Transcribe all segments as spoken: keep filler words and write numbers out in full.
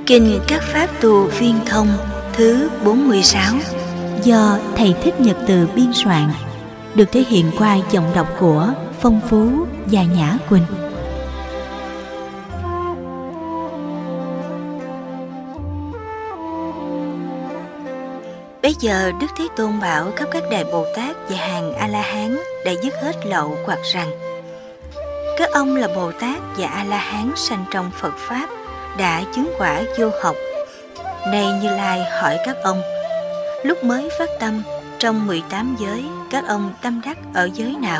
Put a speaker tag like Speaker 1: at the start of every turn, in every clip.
Speaker 1: Kinh Các Pháp Tu Viên Thông thứ bốn mươi sáu
Speaker 2: do Thầy Thích Nhật Từ biên soạn, được thể hiện qua giọng đọc của Phong Phú và Nhã Quỳnh.
Speaker 1: Bây giờ Đức Thế Tôn bảo khắp các đại Bồ Tát và hàng A-la-hán đã dứt hết lậu hoặc rằng: các ông là Bồ Tát và A-la-hán sanh trong Phật Pháp, đã chứng quả vô học. Nay Như Lai hỏi các ông: lúc mới phát tâm trong mười tám giới, các ông tâm đắc ở giới nào?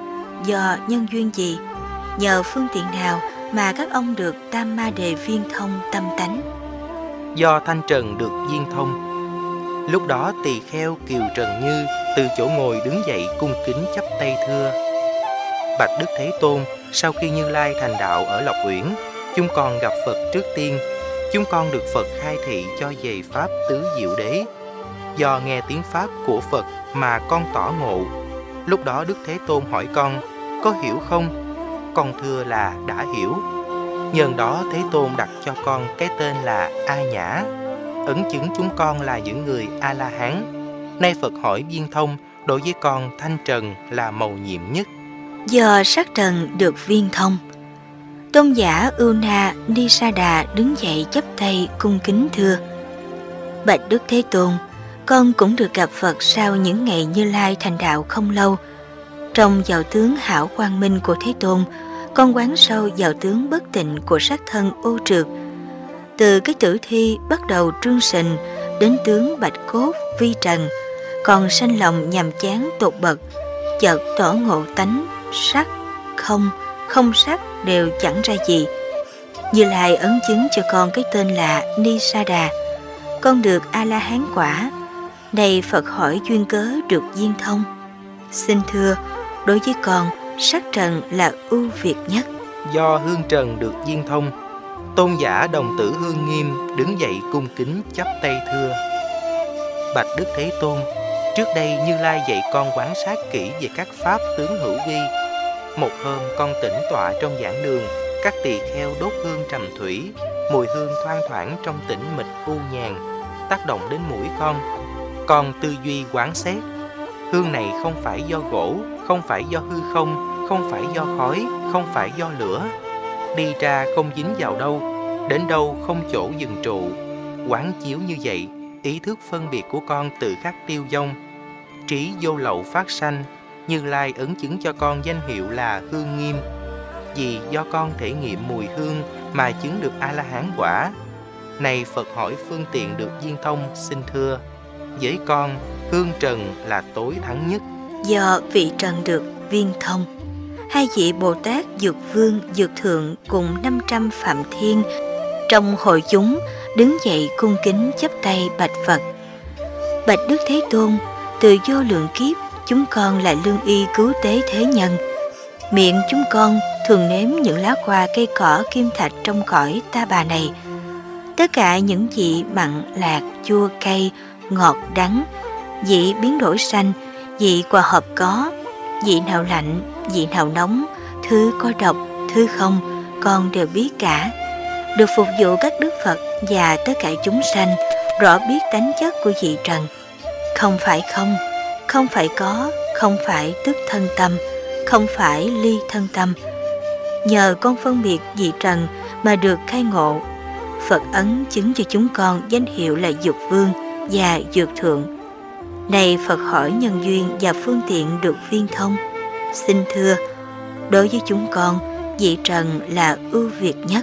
Speaker 1: Do nhân duyên gì, nhờ phương tiện nào mà các ông được Tam Ma Đề viên thông tâm tánh?
Speaker 3: Do thanh trần được viên thông. Lúc đó tỳ kheo Kiều Trần Như từ chỗ ngồi đứng dậy cung kính chắp tay thưa: bạch Đức Thế Tôn, sau khi Như Lai thành đạo ở Lộc Uyển, chúng con gặp Phật trước tiên. Chúng con được Phật khai thị cho về Pháp Tứ Diệu Đế. Do nghe tiếng Pháp của Phật mà con tỏ ngộ. Lúc đó Đức Thế Tôn hỏi con: có hiểu không? Con thưa là đã hiểu. Nhân đó Thế Tôn đặt cho con cái tên là A Nhã, ấn chứng chúng con là những người A-la-hán. Nay Phật hỏi viên thông, đối với con thanh trần là mầu nhiệm nhất.
Speaker 1: Do sắc trần được viên thông. Tôn giả Una Nisada đứng dậy chắp tay cung kính thưa: bạch Đức Thế Tôn, con cũng được gặp Phật sau những ngày Như Lai thành đạo không lâu. Trong vào tướng hảo quang minh của Thế Tôn, con quán sâu vào tướng bất tịnh của sắc thân ô trượt. Từ cái tử thi bắt đầu trương sình đến tướng bạch cốt vi trần, còn sanh lòng nhàm chán tột bậc, chợt tỏ ngộ tánh sắc, không, không sắc đều chẳng ra gì. Như Lai ấn chứng cho con cái tên là Nisada. Con được A-la-hán quả. Này Phật hỏi duyên cớ được viên thông. Xin thưa, đối với con, sắc trần là ưu việt nhất.
Speaker 3: Do hương trần được viên thông. Tôn giả Đồng Tử Hương Nghiêm đứng dậy cung kính chắp tay thưa: bạch Đức Thế Tôn, trước đây Như Lai dạy con quan sát kỹ về các pháp tướng hữu vi. Một hôm con tĩnh tọa trong giảng đường, các tỳ kheo đốt hương trầm thủy, mùi hương thoang thoảng trong tĩnh mịch u nhàn, tác động đến mũi con. Con tư duy quán xét, hương này không phải do gỗ, không phải do hư không, không phải do khói, không phải do lửa. Đi ra không dính vào đâu, đến đâu không chỗ dừng trụ. Quán chiếu như vậy, ý thức phân biệt của con tự khắc tiêu vong, trí vô lậu phát sanh. Như Lai ấn chứng cho con danh hiệu là Hương Nghiêm, vì do con thể nghiệm mùi hương mà chứng được A-la-hán quả. Này Phật hỏi phương tiện được viên thông, xin thưa, với con hương trần là tối thắng nhất.
Speaker 1: Do vị trần được viên thông, hai vị Bồ Tát Dược Vương, Dược Thượng cùng năm trăm Phạm Thiên trong hội chúng đứng dậy cung kính chắp tay bạch Phật: bạch Đức Thế Tôn, từ vô lượng kiếp chúng con là lương y cứu tế thế nhân. Miệng chúng con thường nếm những lá hoa cây cỏ kim thạch trong cõi ta bà này. Tất cả những vị mặn, lạc, chua, cay, ngọt, đắng, vị biến đổi xanh, vị hòa hợp có, vị nào lạnh, vị nào nóng, thứ có độc, thứ không, con đều biết cả. Được phục vụ các Đức Phật và tất cả chúng sanh, rõ biết tánh chất của vị trần. Không phải không, không phải có, không phải tức thân tâm, không phải ly thân tâm. Nhờ con phân biệt vị trần mà được khai ngộ. Phật ấn chứng cho chúng con danh hiệu là Dược Vương và Dược Thượng. Này Phật hỏi nhân duyên và phương tiện được viên thông. Xin thưa, đối với chúng con, vị trần là ưu việt nhất.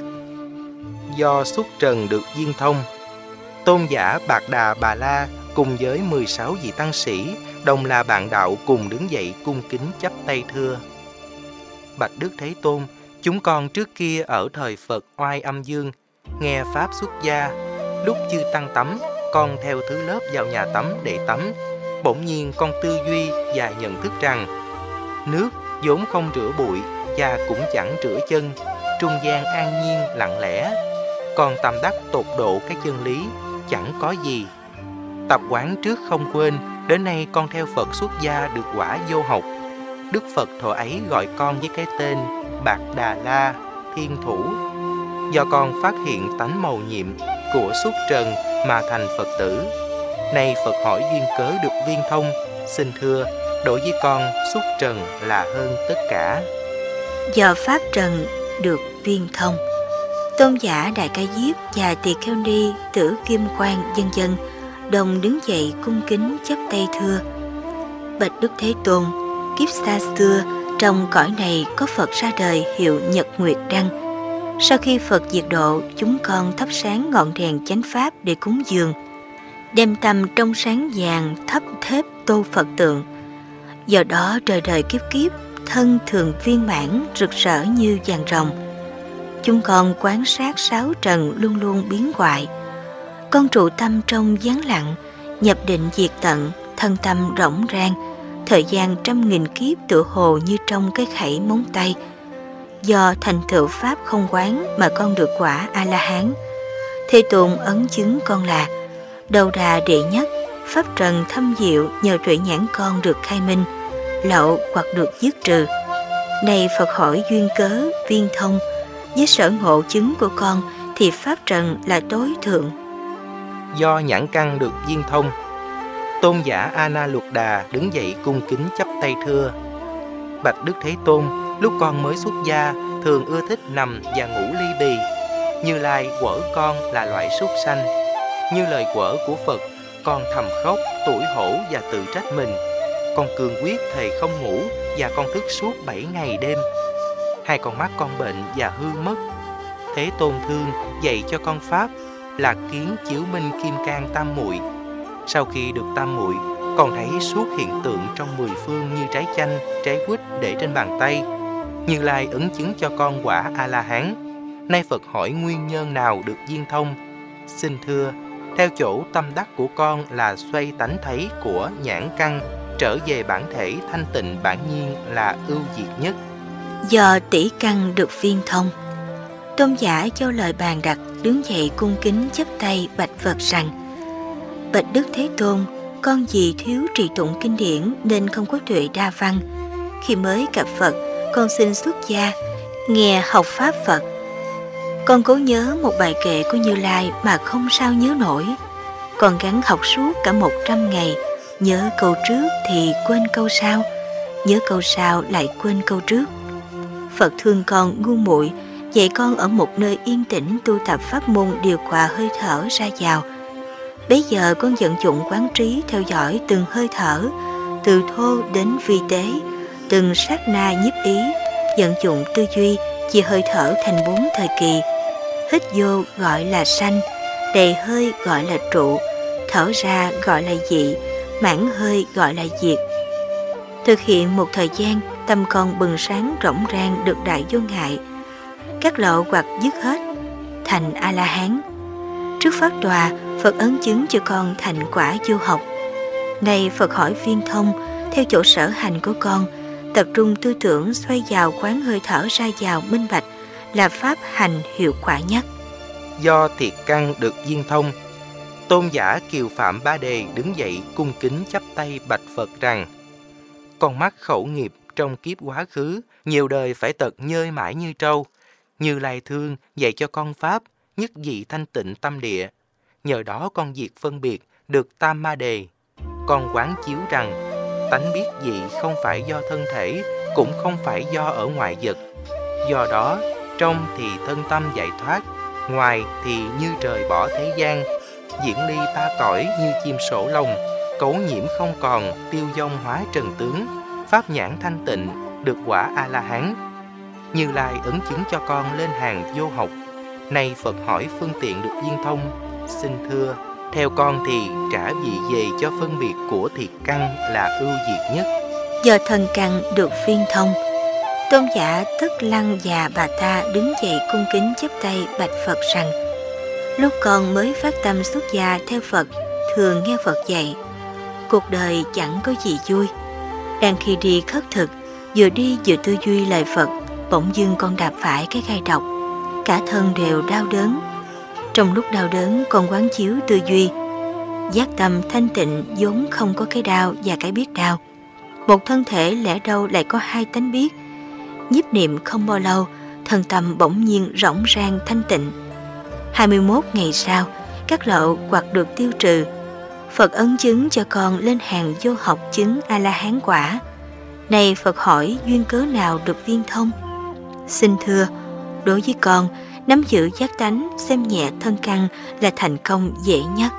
Speaker 3: Do xuất trần được viên thông. Tôn giả Bạc Đà Bà La cùng với mười sáu vị tăng sĩ đồng là bạn đạo cùng đứng dậy cung kính chắp tay thưa: bạch Đức Thế Tôn, chúng con trước kia ở thời Phật Oai Âm Dương nghe pháp xuất gia. Lúc chư tăng tắm, con theo thứ lớp vào nhà tắm để tắm. Bỗng nhiên con tư duy và nhận thức rằng nước vốn không rửa bụi và cũng chẳng rửa chân, trung gian an nhiên lặng lẽ. Con tâm đắc tột độ cái chân lý, chẳng có gì. Tập quán trước không quên, đến nay con theo Phật xuất gia được quả vô học. Đức Phật thuở ấy gọi con với cái tên Bạc Đà La, Thiên Thủ. Do con phát hiện tánh mầu nhiệm, của xuất trần mà thành Phật tử. Nay Phật hỏi duyên cớ được viên thông, xin thưa, đối với con xuất trần là hơn tất cả.
Speaker 1: Do pháp trần được viên thông, tôn giả Đại Ca Diếp và Tỳ Kheo Ni, Tử Kim Quang vân vân đồng đứng dậy cung kính chắp tay thưa: Bạch Đức Thế Tôn, kiếp xa xưa trong cõi này có Phật ra đời hiệu Nhật Nguyệt Đăng. Sau khi Phật diệt độ, chúng con thắp sáng ngọn đèn chánh pháp để cúng dường, đem tâm trong sáng vàng thắp thếp tô Phật tượng. Do đó trời đời kiếp kiếp, thân thường viên mãn rực rỡ như vàng rồng. Chúng con quán sát sáu trần luôn luôn biến hoại. Con trụ tâm trong vắng lặng, nhập định diệt tận, thân tâm rỗng rang. Thời gian trăm nghìn kiếp tựa hồ như trong cái khẩy móng tay. Do thành tựu pháp không quán mà con được quả A-la-hán. Thế Tôn ấn chứng con là đầu đà đệ nhất, pháp trần thâm diệu nhờ tuệ nhãn con được khai minh, lậu hoặc được dứt trừ. Này Phật hỏi duyên cớ viên thông, với sở ngộ chứng của con thì pháp trần là tối thượng.
Speaker 3: Do nhãn căn được viên thông, tôn giả A Na Luật Đà đứng dậy cung kính chắp tay thưa: Bạch Đức Thế Tôn, lúc con mới xuất gia thường ưa thích nằm và ngủ ly bì. Như Lai quở con là loại súc sanh. Như lời quở của Phật, con thầm khóc, tủi hổ và tự trách mình. Con cương quyết thề không ngủ và con thức suốt bảy ngày đêm. Hai con mắt con bệnh và hư mất. Thế Tôn thương dạy cho con pháp là kiến chiếu minh kim cang tam muội. Sau khi được tam muội, con thấy suốt hiện tượng trong mười phương như trái chanh, trái quýt để trên bàn tay. Như Lai ấn chứng cho con quả A-la-hán. Nay Phật hỏi nguyên nhân nào được viên thông. Xin thưa, theo chỗ tâm đắc của con là xoay tánh thấy của nhãn căn, trở về bản thể thanh tịnh bản nhiên là ưu việt nhất.
Speaker 1: Do tỷ căn được viên thông, tôn giả Châu Lợi Bàn Đặt đứng dậy cung kính chắp tay bạch Phật rằng: Bạch Đức Thế Tôn, con vì thiếu trì tụng kinh điển nên không có tuệ đa văn. Khi mới gặp Phật, con xin xuất gia, nghe học pháp Phật. Con cố nhớ một bài kệ của Như Lai mà không sao nhớ nổi. Con gắng học suốt cả một trăm ngày, nhớ câu trước thì quên câu sau, nhớ câu sau lại quên câu trước. Phật thương con ngu muội, dạy con ở một nơi yên tĩnh tu tập pháp môn điều hòa hơi thở ra vào. Bấy giờ con vận dụng quán trí theo dõi từng hơi thở, từ thô đến vi tế, từng sát na nhiếp ý, vận dụng tư duy chia hơi thở thành bốn thời kỳ. Hít vô gọi là sanh, đầy hơi gọi là trụ, thở ra gọi là dị, mãn hơi gọi là diệt. Thực hiện một thời gian, tâm con bừng sáng rỗng rang được đại vô ngại, các lộ hoặc dứt hết, thành A-la-hán. Trước pháp tòa, Phật ấn chứng cho con thành quả vô học. Này Phật hỏi viên thông, theo chỗ sở hành của con, tập trung tư tưởng xoay vào quán hơi thở ra vào minh bạch là pháp hành hiệu quả nhất.
Speaker 3: Do thiệt căn được viên thông, tôn giả Kiều Phạm Ba Đề đứng dậy cung kính chắp tay bạch Phật rằng: Con mắt khẩu nghiệp trong kiếp quá khứ, nhiều đời phải tật nhơi mãi như trâu. Như Lai thương dạy cho con pháp nhất dị thanh tịnh tâm địa. Nhờ đó con diệt phân biệt được tam ma đề. Con quán chiếu rằng tánh biết dị không phải do thân thể, cũng không phải do ở ngoại vật. Do đó trong thì thân tâm giải thoát, ngoài thì như trời bỏ thế gian, diễn ly ba cõi như chim sổ lồng, cấu nhiễm không còn, tiêu vong hóa trần tướng, pháp nhãn thanh tịnh được quả A-la-hán. Như Lai ấn chứng cho con lên hàng vô học. Nay Phật hỏi phương tiện được viên thông. Xin thưa, theo con thì trả vị về cho phân biệt của thiệt căn là ưu việt nhất.
Speaker 1: Do thần căn được viên thông, tôn giả Tất Lăng và Bà Ta đứng dậy cung kính chắp tay bạch Phật rằng: Lúc con mới phát tâm xuất gia theo Phật, thường nghe Phật dạy, cuộc đời chẳng có gì vui. Đang khi đi khất thực, vừa đi vừa tư duy lời Phật, bỗng dưng con đạp phải cái gai độc, cả thân đều đau đớn. Trong lúc đau đớn, con quán chiếu tư duy, giác tâm thanh tịnh vốn không có cái đau và cái biết đau. Một thân thể lẽ đâu lại có hai tánh biết. Nhiếp niệm không bao lâu, thân tâm bỗng nhiên rỗng rang thanh tịnh. hai mươi mốt ngày sau, các lậu hoặc được tiêu trừ. Phật ấn chứng cho con lên hàng vô học chứng A-la-hán quả. Này Phật hỏi duyên cớ nào được viên thông? Xin thưa, đối với con, nắm giữ giác tánh, xem nhẹ thân căn là thành công dễ nhất.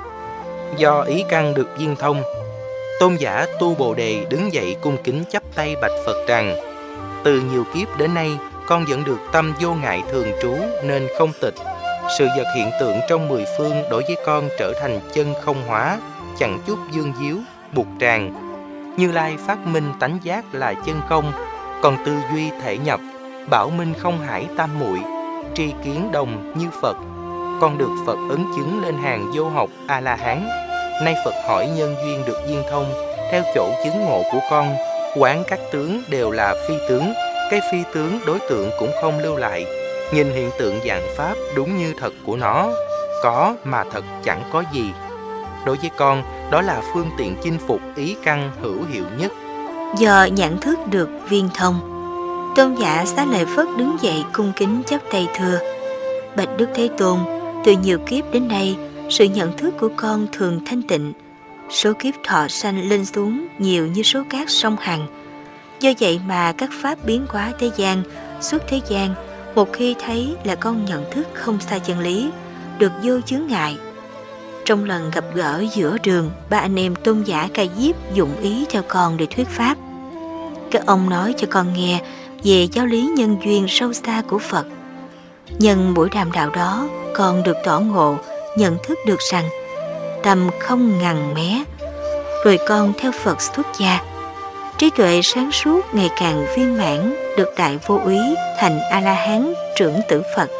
Speaker 3: Do ý căn được viên thông, tôn giả Tu Bồ Đề đứng dậy cung kính chắp tay bạch Phật rằng: từ nhiều kiếp đến nay, con vẫn được tâm vô ngại thường trú nên không tịch. Sự vật hiện tượng trong mười phương đối với con trở thành chân không hóa, chẳng chút dương díu, buộc tràng. Như Lai phát minh tánh giác là chân không, còn tư duy thể nhập, bảo minh không hải tam muội, tri kiến đồng như Phật. Con được Phật ấn chứng lên hàng vô học A-la-hán. Nay Phật hỏi nhân duyên được viên thông, theo chỗ chứng ngộ của con, quán các tướng đều là phi tướng, cái phi tướng đối tượng cũng không lưu lại. Nhìn hiện tượng dạng pháp đúng như thật của nó, có mà thật chẳng có gì. Đối với con, đó là phương tiện chinh phục ý căn hữu hiệu nhất.
Speaker 1: Do nhận thức được viên thông, tôn giả Xá Lợi Phất đứng dậy cung kính chắp tay thưa: bạch Đức Thế Tôn, từ nhiều kiếp đến nay, sự nhận thức của con thường thanh tịnh. Số kiếp thọ sanh lên xuống nhiều như số cát sông Hằng. Do vậy mà các pháp biến hóa thế gian, suốt thế gian, một khi thấy là con nhận thức không sai chân lý, được vô chướng ngại. Trong lần gặp gỡ giữa đường, ba anh em tôn giả Ca Diếp dụng ý theo con để thuyết pháp. Các ông nói cho con nghe về giáo lý nhân duyên sâu xa của Phật. Nhân buổi đàm đạo đó, con được tỏ ngộ, nhận thức được rằng tâm không ngằn mé. Rồi con theo Phật xuất gia, trí tuệ sáng suốt ngày càng viên mãn, được đại vô úy thành A-la-hán trưởng tử Phật.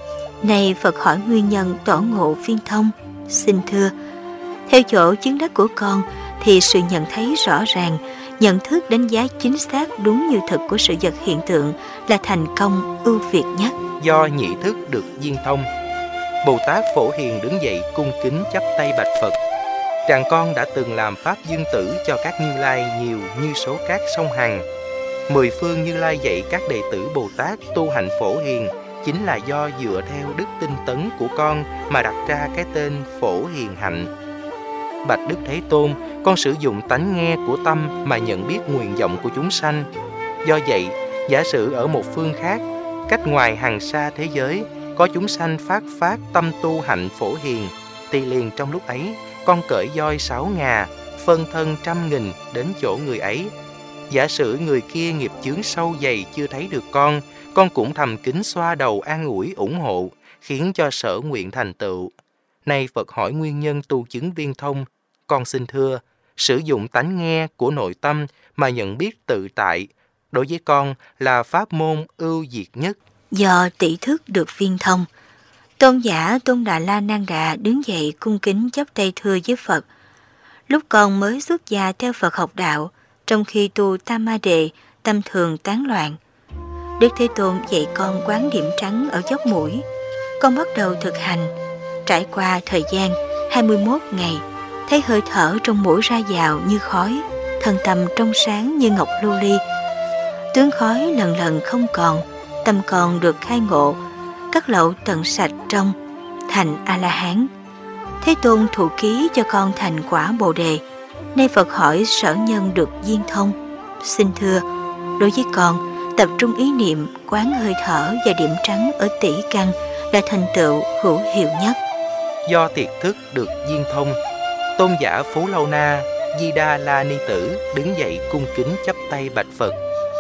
Speaker 1: Này Phật hỏi nguyên nhân tỏ ngộ viên thông. Xin thưa, theo chỗ chứng đắc của con thì sự nhận thấy rõ ràng, nhận thức đánh giá chính xác đúng như thực của sự vật hiện tượng là thành công ưu việt nhất.
Speaker 3: Do nhị thức được viên thông, Bồ Tát Phổ Hiền đứng dậy cung kính chắp tay bạch Phật rằng con đã từng làm pháp dương tử cho các Như Lai nhiều như số cát sông Hằng. Mười phương Như Lai dạy các đệ tử Bồ Tát tu hành Phổ Hiền chính là do dựa theo đức tinh tấn của con mà đặt ra cái tên Phổ Hiền Hạnh. Bạch Đức Thế Tôn, con sử dụng tánh nghe của tâm mà nhận biết nguyện vọng của chúng sanh. Do vậy, giả sử ở một phương khác, cách ngoài hằng sa thế giới, có chúng sanh phát phát tâm tu hạnh Phổ Hiền, thì liền trong lúc ấy, con cởi voi sáu ngà, phân thân trăm nghìn đến chỗ người ấy. Giả sử người kia nghiệp chướng sâu dày chưa thấy được con, con cũng thầm kính xoa đầu an ủi ủng hộ, khiến cho sở nguyện thành tựu. Nay Phật hỏi nguyên nhân tu chứng viên thông, con xin thưa, sử dụng tánh nghe của nội tâm mà nhận biết tự tại, đối với con là pháp môn ưu việt nhất.
Speaker 1: Do tỷ thức được viên thông, tôn giả Tôn Đà La Nan Đà đứng dậy cung kính chắp tay thưa với Phật: lúc con mới xuất gia theo Phật học đạo, trong khi tu Tam Ma Đề, tâm thường tán loạn. Đức Thế Tôn dạy con quán điểm trắng ở chóp mũi. Con bắt đầu thực hành. Trải qua thời gian hai mươi mốt ngày, thấy hơi thở trong mũi ra vào như khói, thân tâm trong sáng như ngọc lưu ly. Tướng khói lần lần không còn, tâm con được khai ngộ, các lậu tận sạch trong, thành A-la-hán. Thế Tôn thụ ký cho con thành quả Bồ Đề. Nay Phật hỏi sở nhân được viên thông. Xin thưa, đối với con, tập trung ý niệm, quán hơi thở và điểm trắng ở tỷ căn là thành tựu hữu hiệu nhất.
Speaker 3: Do tiệt thức được viên thông, tôn giả Phú Lâu Na Di Đa La Ni Tử đứng dậy cung kính chắp tay bạch Phật: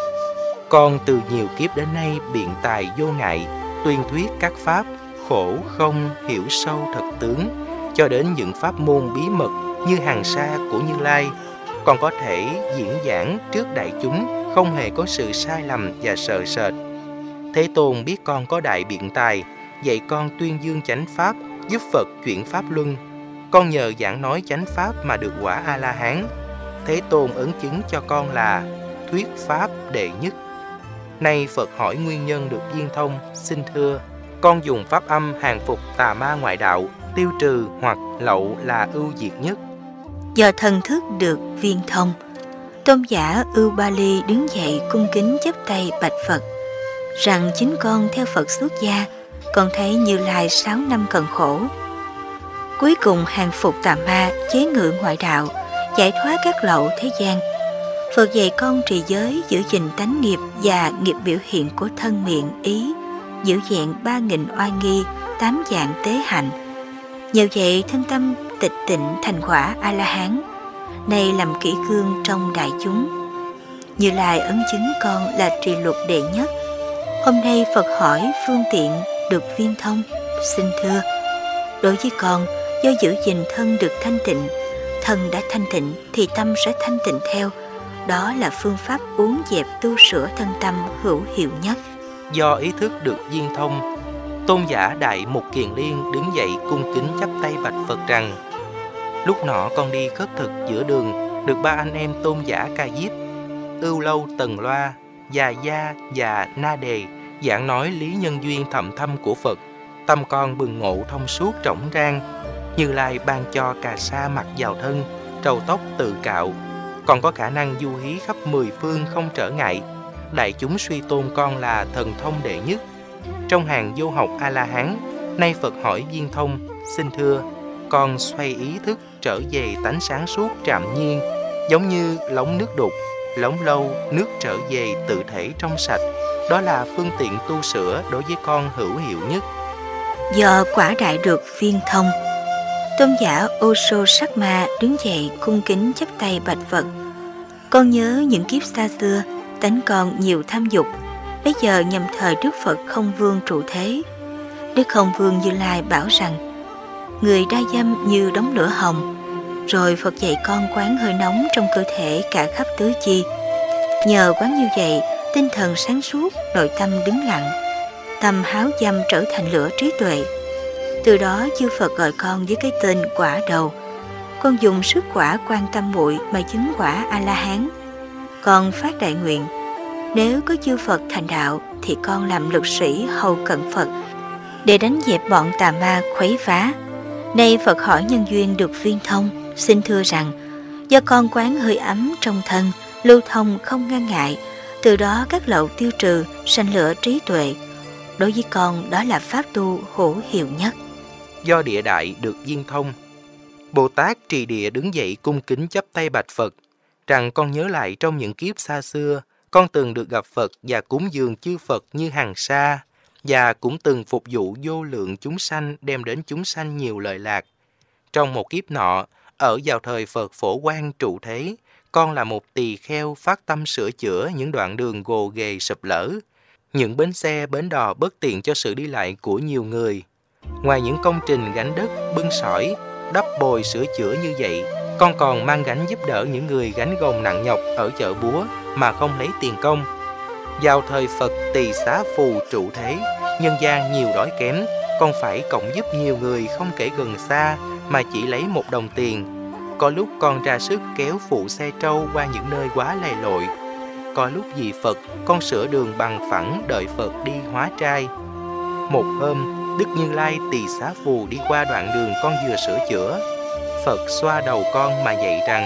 Speaker 3: con từ nhiều kiếp đến nay biện tài vô ngại, tuyên thuyết các pháp khổ không hiểu sâu thật tướng, cho đến những pháp môn bí mật như hàng sa của Như Lai, còn có thể diễn giảng trước đại chúng, không hề có sự sai lầm và sợ sệt. Thế Tôn biết con có đại biện tài, dạy con tuyên dương chánh pháp, giúp Phật chuyển pháp luân. Con nhờ giảng nói chánh pháp mà được quả A-la-hán. Thế Tôn ấn chứng cho con là thuyết pháp đệ nhất. Nay Phật hỏi nguyên nhân được viên thông. Xin thưa, con dùng pháp âm hàng phục tà ma ngoại đạo, tiêu trừ hoặc lậu là ưu việt nhất.
Speaker 1: Do thần thức được viên thông, tôn giả Ưu Ba Ly đứng dậy cung kính chắp tay bạch Phật rằng chính con theo Phật xuất gia, con thấy Như Lai sáu năm cần khổ. cuối cùng hàng phục tà ma, chế ngự ngoại đạo, giải thoát các lậu thế gian. Phật dạy con trì giới, giữ gìn tánh nghiệp và nghiệp biểu hiện của thân miệng ý, giữ vẹn ba nghìn oai nghi, tám dạng tế hạnh. Nhờ vậy thân tâm tịch tịnh thành quả A La Hán, nay làm kỷ cương trong đại chúng. Như Lai ấn chứng con là trì luật đệ nhất. Hôm nay Phật hỏi phương tiện được viên thông, xin thưa. Đối với con, do giữ gìn thân được thanh tịnh, thân đã thanh tịnh thì tâm sẽ thanh tịnh theo. Đó là phương pháp uốn dẹp tu sửa thân tâm hữu hiệu nhất.
Speaker 3: Do ý thức được viên thông, tôn giả Đại Mục Kiền Liên đứng dậy cung kính chắp tay bạch Phật rằng: lúc nọ con đi khất thực giữa đường, được ba anh em tôn giả Ca Diếp, Ưu Lâu Tần Loa, Già Gia và Na Đề giảng nói lý nhân duyên thậm thâm của Phật. Tâm con bừng ngộ thông suốt rỗng rang. Như Lai ban cho cà sa mặc vào thân, trầu tóc tự cạo, còn có khả năng du hí khắp mười phương không trở ngại. Đại chúng suy tôn con là thần thông đệ nhất trong hàng vô học A-la-hán. Nay Phật hỏi viên thông: xin thưa, con xoay ý thức trở về tánh sáng suốt trạm nhiên, giống như lóng nước đục, lóng lâu nước trở về tự thể trong sạch. Đó là phương tiện tu sửa đối với con hữu hiệu nhất.
Speaker 1: Do quả đại được viên thông, tôn giả Ô-sô Sắc Ma đứng dậy cung kính chắp tay bạch Phật: con nhớ những kiếp xa xưa, tánh con nhiều tham dục. Bây giờ nhằm thời Đức Phật Không Vương trụ thế, Đức Không Vương Như Lai bảo rằng: người đa dâm như đống lửa hồng. Rồi Phật dạy con quán hơi nóng trong cơ thể cả khắp tứ chi. Nhờ quán như vậy, tinh thần sáng suốt, nội tâm đứng lặng, tâm háo dâm trở thành lửa trí tuệ. Từ đó chư Phật gọi con với cái tên quả đầu. Con dùng sức quả quan tâm muội mà chứng quả A-la-hán. Con phát đại nguyện: nếu có chư Phật thành đạo thì con làm lực sĩ hầu cận Phật, để đánh dẹp bọn tà ma khuấy phá. Nay Phật hỏi nhân duyên được viên thông, xin thưa rằng: do con quán hơi ấm trong thân, lưu thông không ngăn ngại, từ đó các lậu tiêu trừ, sanh lửa trí tuệ. Đối với con, đó là pháp tu hữu hiệu nhất.
Speaker 3: Do địa đại được viên thông, Bồ Tát Trì Địa đứng dậy cung kính chắp tay bạch Phật rằng: con nhớ lại trong những kiếp xa xưa, con từng được gặp Phật và cúng dường chư Phật như hằng sa, và cũng từng phục vụ vô lượng chúng sanh, đem đến chúng sanh nhiều lợi lạc. Trong một kiếp nọ, ở vào thời Phật Phổ Quang trụ thế, con là một tỳ kheo phát tâm sửa chữa những đoạn đường gồ ghề sụp lở, những bến xe, bến đò bất tiện cho sự đi lại của nhiều người. Ngoài những công trình gánh đất, bưng sỏi, đắp bồi sửa chữa như vậy, con còn mang gánh giúp đỡ những người gánh gồng nặng nhọc ở chợ búa mà không lấy tiền công. Vào thời Phật Tỳ Xá Phù trụ thế, nhân gian nhiều đói kém, con phải cộng giúp nhiều người không kể gần xa mà chỉ lấy một đồng tiền. Có lúc con ra sức kéo phụ xe trâu qua những nơi quá lầy lội. Có lúc vì Phật, con sửa đường bằng phẳng đợi Phật đi hóa trai. Một hôm, Đức Như Lai Tỳ Xá Phù đi qua đoạn đường con vừa sửa chữa. Phật xoa đầu con mà dạy rằng: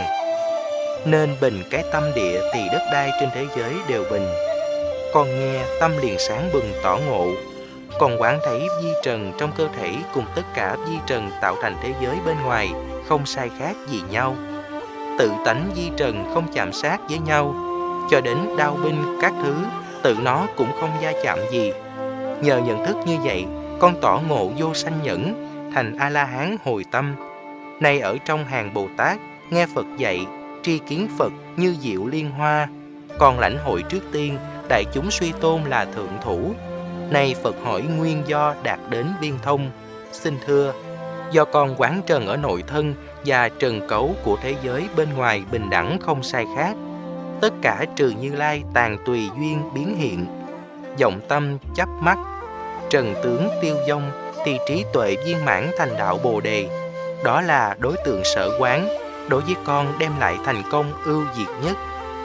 Speaker 3: nên bình cái tâm địa thì đất đai trên thế giới đều bình. Con nghe tâm liền sáng bừng tỏ ngộ. Con quán thấy vi trần trong cơ thể cùng tất cả vi trần tạo thành thế giới bên ngoài không sai khác gì nhau. Tự tánh vi trần không chạm sát với nhau, cho đến đao binh các thứ, tự nó cũng không va chạm gì. Nhờ nhận thức như vậy, con tỏ ngộ vô sanh nhẫn, thành A-la-hán hồi tâm. Nay ở trong hàng Bồ Tát, nghe Phật dạy, tri kiến Phật như diệu liên hoa. Con lãnh hội trước tiên, đại chúng suy tôn là thượng thủ. Nay Phật hỏi nguyên do đạt đến viên thông. Xin thưa, do con quán trần ở nội thân và trần cấu của thế giới bên ngoài bình đẳng không sai khác. Tất cả trừ Như Lai tàn tùy duyên biến hiện. Vọng tâm chấp mắt, trần tướng tiêu vong, thì trí tuệ viên mãn thành đạo Bồ Đề. Đó là đối tượng sở quán, đối với con đem lại thành công ưu việt nhất.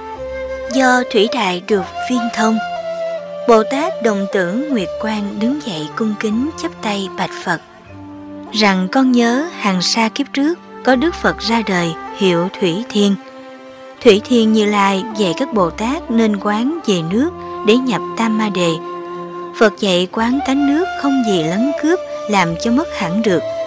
Speaker 1: Do thủy đại được viên thông, Bồ Tát Đồng Tử Nguyệt Quang đứng dậy cung kính chắp tay bạch Phật rằng: con nhớ hàng xa kiếp trước có Đức Phật ra đời hiệu Thủy Thiên. Thủy Thiên Như Lai dạy các Bồ Tát nên quán về nước để nhập Tam Ma Đề. Phật dạy quán tánh nước không gì lấn cướp làm cho mất hẳn được.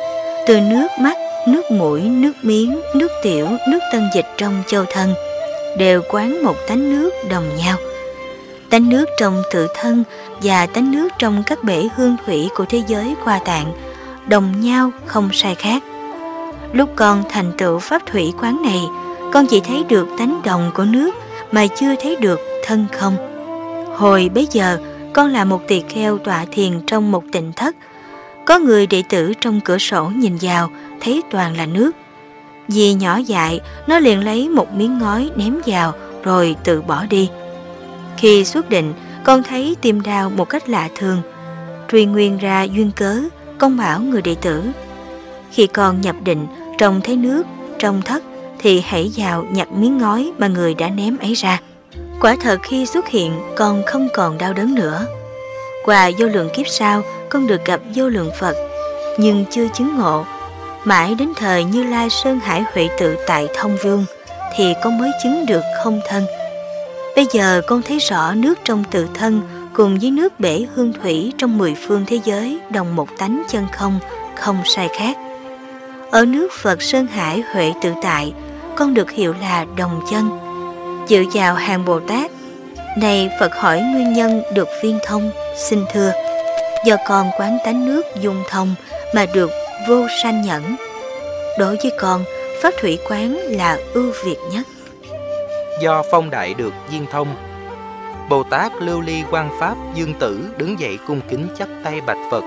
Speaker 1: từ nước mắt, nước mũi, nước miếng, nước tiểu, nước tân dịch trong châu thân, đều quán một tánh nước đồng nhau. Tánh nước trong tự thân và tánh nước trong các bể hương thủy của thế giới qua tạng đồng nhau, không sai khác. Lúc con thành tựu pháp thủy quán này, con chỉ thấy được tánh đồng của nước mà chưa thấy được thân không. Hồi bấy giờ, con là một tỳ kheo tọa thiền trong một tịnh thất. Có người đệ tử trong cửa sổ nhìn vào, thấy toàn là nước. Vì nhỏ dại, nó liền lấy một miếng ngói ném vào rồi tự bỏ đi. Khi xuất định, con thấy tim đau một cách lạ thường. Truy nguyên ra duyên cớ, con bảo người đệ tử: khi con nhập định, trông thấy nước trong thất thì hãy vào nhặt miếng ngói mà người đã ném ấy ra. Quả thật khi xuất hiện, con không còn đau đớn nữa. Qua vô lượng kiếp sau, con được gặp vô lượng Phật, nhưng chưa chứng ngộ. Mãi đến thời Như Lai Sơn Hải Huệ Tự Tại Thông Vương thì con mới chứng được không thân. Bây giờ con thấy rõ nước trong tự thân cùng với nước bể hương thủy trong mười phương thế giới đồng một tánh chân không, không sai khác. Ở nước Phật Sơn Hải Huệ Tự Tại, con được hiệu là đồng chân. Dự vào hàng Bồ Tát. Này Phật hỏi nguyên nhân được viên thông, xin thưa: do con quán tánh nước dung thông mà được vô sanh nhẫn. Đối với con, pháp thủy quán là ưu việt nhất.
Speaker 3: Do phong đại được viên thông, Bồ Tát Lưu Ly Quang Pháp Dương Tử đứng dậy cung kính chắp tay bạch Phật: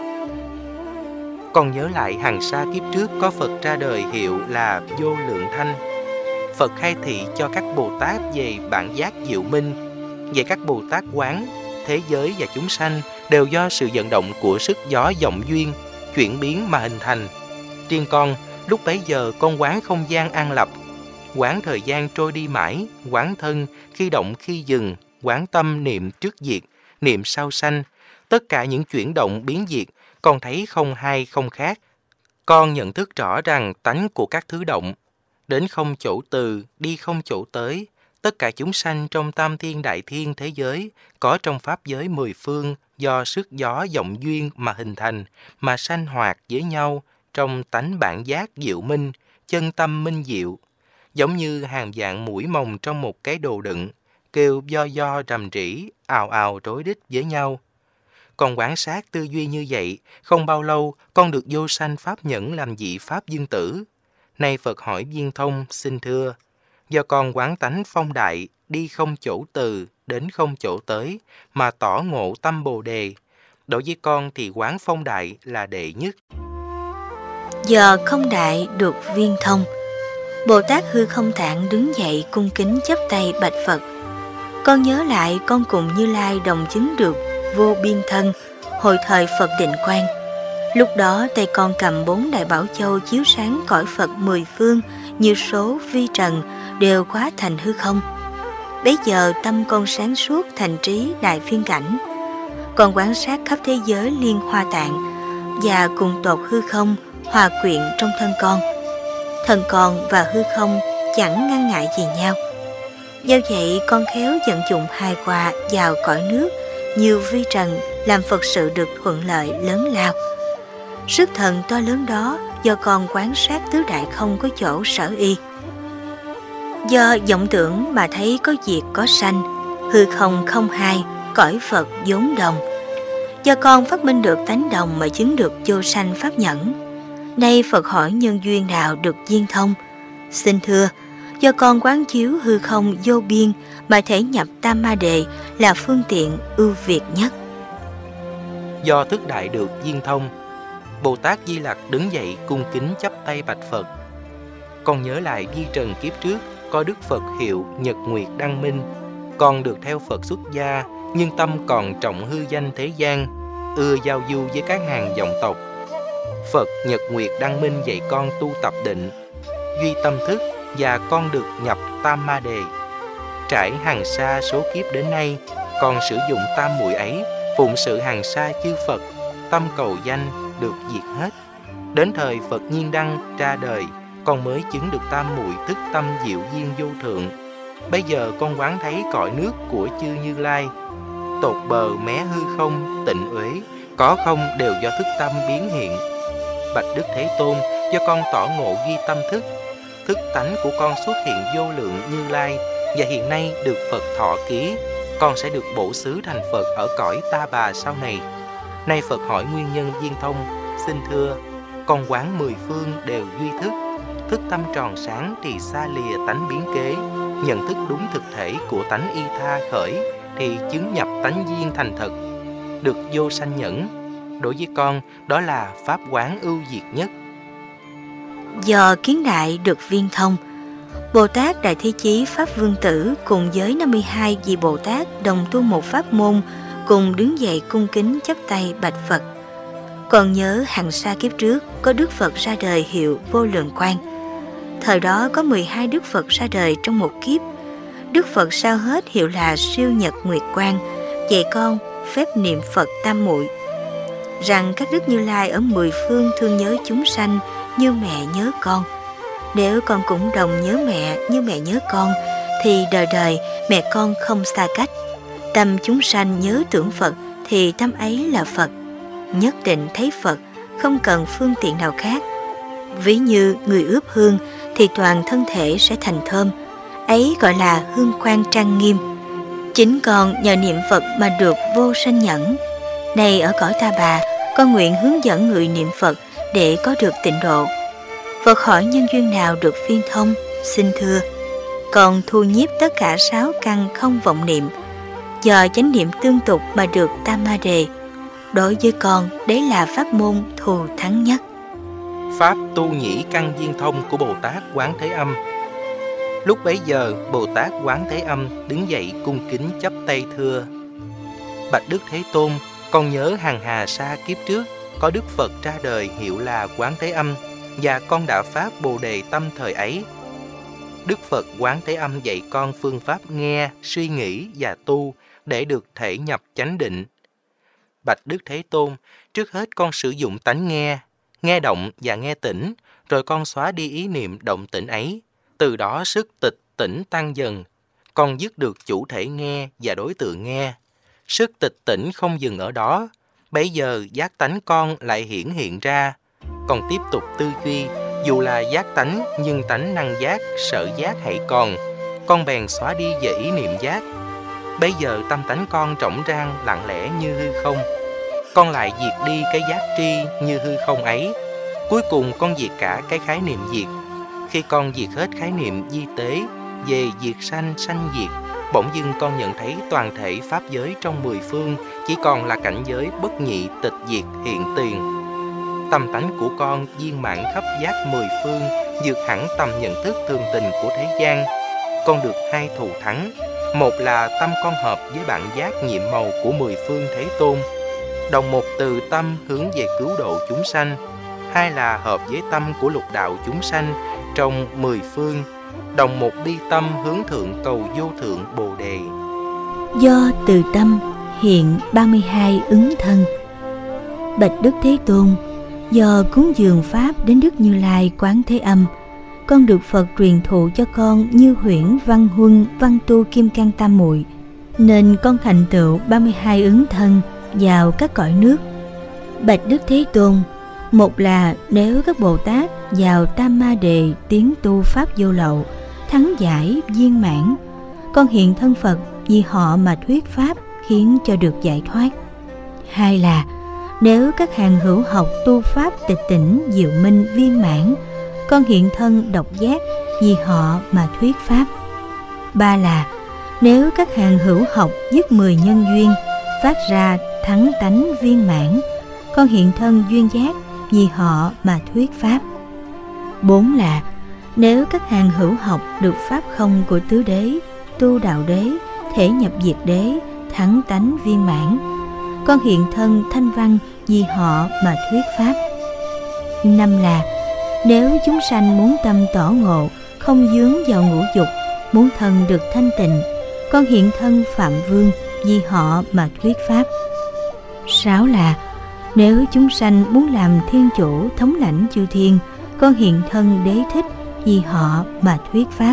Speaker 3: con nhớ lại hàng xa kiếp trước có Phật ra đời hiệu là Vô Lượng Thanh. Phật khai thị cho các Bồ Tát về bản giác diệu minh. Về các Bồ Tát quán, thế giới và chúng sanh đều do sự vận động của sức gió vọng duyên, chuyển biến mà hình thành. Riêng con, lúc bấy giờ con quán không gian an lập, quán thời gian trôi đi mãi, quán thân khi động khi dừng, quán tâm niệm trước diệt, niệm sau sanh. Tất cả những chuyển động biến diệt, con thấy không hai không khác. Con nhận thức rõ rằng tánh của các thứ động, đến không chỗ từ, đi không chỗ tới. Tất cả chúng sanh trong tam thiên đại thiên thế giới, có trong pháp giới mười phương, do sức gió vọng duyên mà hình thành, mà sanh hoạt với nhau trong tánh bản giác diệu minh, chân tâm minh diệu. Giống như hàng vạn mũi mồng trong một cái đồ đựng, kêu do do rầm rĩ, ào ào rối rít với nhau. Còn quán sát tư duy như vậy, không bao lâu con được vô sanh pháp nhẫn làm vị pháp dương tử. Nay Phật hỏi viên thông, xin thưa: do con quán tánh phong đại, đi không chỗ từ, đến không chỗ tới, mà tỏ ngộ tâm Bồ Đề. Đối với con thì quán phong đại là đệ nhất.
Speaker 1: Do không đại được viên thông, Bồ Tát Hư Không Tạng đứng dậy cung kính chắp tay bạch Phật: con nhớ lại con cùng Như Lai đồng chứng được vô biên thân hồi thời Phật Định Quang. Lúc đó tay con cầm bốn đại bảo châu chiếu sáng cõi Phật mười phương, như số vi trần đều hóa thành hư không. Bấy giờ tâm con sáng suốt thành trí đại phiên cảnh. Con quan sát khắp thế giới liên hoa tạng và cùng tột hư không hòa quyện trong thân con. Thân con và hư không chẳng ngăn ngại gì nhau. Do vậy con khéo vận dụng hài hòa vào cõi nước như vi trần, làm Phật sự được thuận lợi lớn lao. Sức thần to lớn đó do con quan sát tứ đại không có chỗ sở y. Do vọng tưởng mà thấy có diệt có sanh, hư không không hai, cõi Phật vốn đồng. Do con phát minh được tánh đồng mà chứng được vô sanh pháp nhẫn. Nay Phật hỏi nhân duyên nào được viên thông. Xin thưa: do con quán chiếu hư không vô biên mà thể nhập tam ma đề là phương tiện ưu việt nhất.
Speaker 3: Do thức đại được viên thông, Bồ Tát Di Lặc đứng dậy cung kính chắp tay bạch Phật: con nhớ lại vi trần kiếp trước có Đức Phật hiệu Nhật Nguyệt Đăng Minh. Con được theo Phật xuất gia, nhưng tâm còn trọng hư danh thế gian, ưa giao du với các hàng vọng tộc. Phật Nhật Nguyệt Đăng Minh dạy con tu tập định, duy tâm thức, và con được nhập tam ma đề. Trải hàng xa số kiếp đến nay, con sử dụng tam muội ấy phụng sự hàng xa chư Phật, tâm cầu danh được diệt hết. Đến thời Phật Nhiên Đăng ra đời, con mới chứng được tam muội thức tâm diệu duyên vô thượng. Bây giờ con quán thấy cõi nước của chư Như Lai, tột bờ mé hư không, tịnh uế, có không đều do thức tâm biến hiện. Bạch Đức Thế Tôn, do con tỏ ngộ duy tâm thức. Thức tánh của con xuất hiện vô lượng Như Lai, và hiện nay được Phật thọ ký. Con sẽ được bổ xứ thành Phật ở cõi Ta Bà sau này. Nay Phật hỏi nguyên nhân viên thông. Xin thưa, con quán mười phương đều duy thức. Thức tâm tròn sáng thì xa lìa tánh biến kế. Nhận thức đúng thực thể của tánh y tha khởi, thì chứng nhập tánh duyên thành thật, được vô sanh nhẫn. Đối với con, đó là pháp quán ưu việt nhất.
Speaker 1: Do kiến đại được viên thông, Bồ Tát Đại Thế Chí Pháp Vương Tử cùng với năm mươi hai vị Bồ Tát đồng tu một pháp môn, cùng đứng dậy cung kính chắp tay bạch Phật. Còn nhớ hằng xa kiếp trước có Đức Phật ra đời hiệu Vô Lượng Quang. Thời đó có mười hai Đức Phật ra đời trong một kiếp. Đức Phật sau hết hiệu là Siêu Nhật Nguyệt Quang, dạy con phép niệm Phật tam muội, rằng các Đức Như Lai ở mười phương thương nhớ chúng sanh như mẹ nhớ con. Nếu con cũng đồng nhớ mẹ như mẹ nhớ con, thì đời đời mẹ con không xa cách. Tâm chúng sanh nhớ tưởng Phật thì tâm ấy là Phật. Nhất định thấy Phật, không cần phương tiện nào khác. Ví như người ướp hương thì toàn thân thể sẽ thành thơm, ấy gọi là hương quang trang nghiêm. Chính con nhờ niệm Phật mà được vô sanh nhẫn. Này ở cõi Ta Bà, con nguyện hướng dẫn người niệm Phật để có được tịnh độ. Phật hỏi nhân duyên nào được viên thông. Xin thưa, con thu nhiếp tất cả sáu căn không vọng niệm, do chánh niệm tương tục mà được Tam Ma Đề. Đối với con, đấy là pháp môn thù thắng nhất.
Speaker 3: Pháp tu nhĩ căn viên thông của Bồ Tát Quán Thế Âm. Lúc bấy giờ, Bồ Tát Quán Thế Âm đứng dậy cung kính chắp tay thưa: Bạch Đức Thế Tôn, con nhớ hằng hà sa kiếp trước có Đức Phật ra đời hiệu là Quán Thế Âm, và con đã phát Bồ Đề tâm thời ấy. Đức Phật Quán Thế Âm dạy con phương pháp nghe, suy nghĩ và tu để được thể nhập chánh định. Bạch Đức Thế Tôn, trước hết con sử dụng tánh nghe, nghe động và nghe tỉnh, rồi con xóa đi ý niệm động tỉnh ấy. Từ đó sức tịch tỉnh tăng dần. Con dứt được chủ thể nghe và đối tượng nghe. Sức tịch tỉnh không dừng ở đó. Bấy giờ giác tánh con lại hiển hiện ra. Còn tiếp tục tư duy, dù là giác tánh nhưng tánh năng giác, sở giác hãy còn. Con bèn xóa đi về ý niệm giác. Bây giờ tâm tánh con rỗng rang lặng lẽ như hư không. Con lại diệt đi cái giác tri như hư không ấy. Cuối cùng con diệt cả cái khái niệm diệt. Khi con diệt hết khái niệm di tế về diệt sanh, sanh diệt, bỗng dưng con nhận thấy toàn thể pháp giới trong mười phương chỉ còn là cảnh giới bất nhị tịch diệt hiện tiền. Tâm tánh của con viên mãn khắp giác mười phương, vượt hẳn tầm nhận thức thường tình của thế gian. Con được hai thù thắng. Một là tâm con hợp với bản giác nhiệm màu của mười phương Thế Tôn, đồng một từ tâm hướng về cứu độ chúng sanh. Hai là hợp với tâm của lục đạo chúng sanh trong mười phương, đồng một bi tâm hướng thượng cầu vô thượng Bồ Đề.
Speaker 2: Do từ tâm hiện ba mươi hai ứng thân. Bạch Đức Thế Tôn, do cúng dường pháp đến Đức Như Lai Quán Thế Âm, con được Phật truyền thụ cho con Như Huyễn Văn Huân Văn Tu Kim Cang Tam Muội, nên con thành tựu ba mươi hai ứng thân vào các cõi nước. Bạch Đức Thế Tôn, một là nếu các Bồ Tát vào Tam Ma Đề tiến tu pháp vô lậu, thắng giải viên mãn, con hiện thân Phật vì họ mà thuyết pháp khiến cho được giải thoát. Hai là nếu các hàng hữu học tu pháp tịch tỉnh diệu minh viên mãn, con hiện thân độc giác vì họ mà thuyết pháp. Ba là nếu các hàng hữu học dứt mười nhân duyên, phát ra thắng tánh viên mãn, con hiện thân duyên giác vì họ mà thuyết pháp. Bốn là nếu các hàng hữu học được pháp không của tứ đế, tu đạo đế, thể nhập diệt đế, thắng tánh viên mãn, con hiện thân thanh văn vì họ mà thuyết pháp. Năm là nếu chúng sanh muốn tâm tỏ ngộ, không vướng vào ngũ dục, muốn thân được thanh tịnh, con hiện thân Phạm Vương vì họ mà thuyết pháp. Sáu là nếu chúng sanh muốn làm thiên chủ thống lãnh chư thiên, con hiện thân Đế Thích vì họ mà thuyết pháp.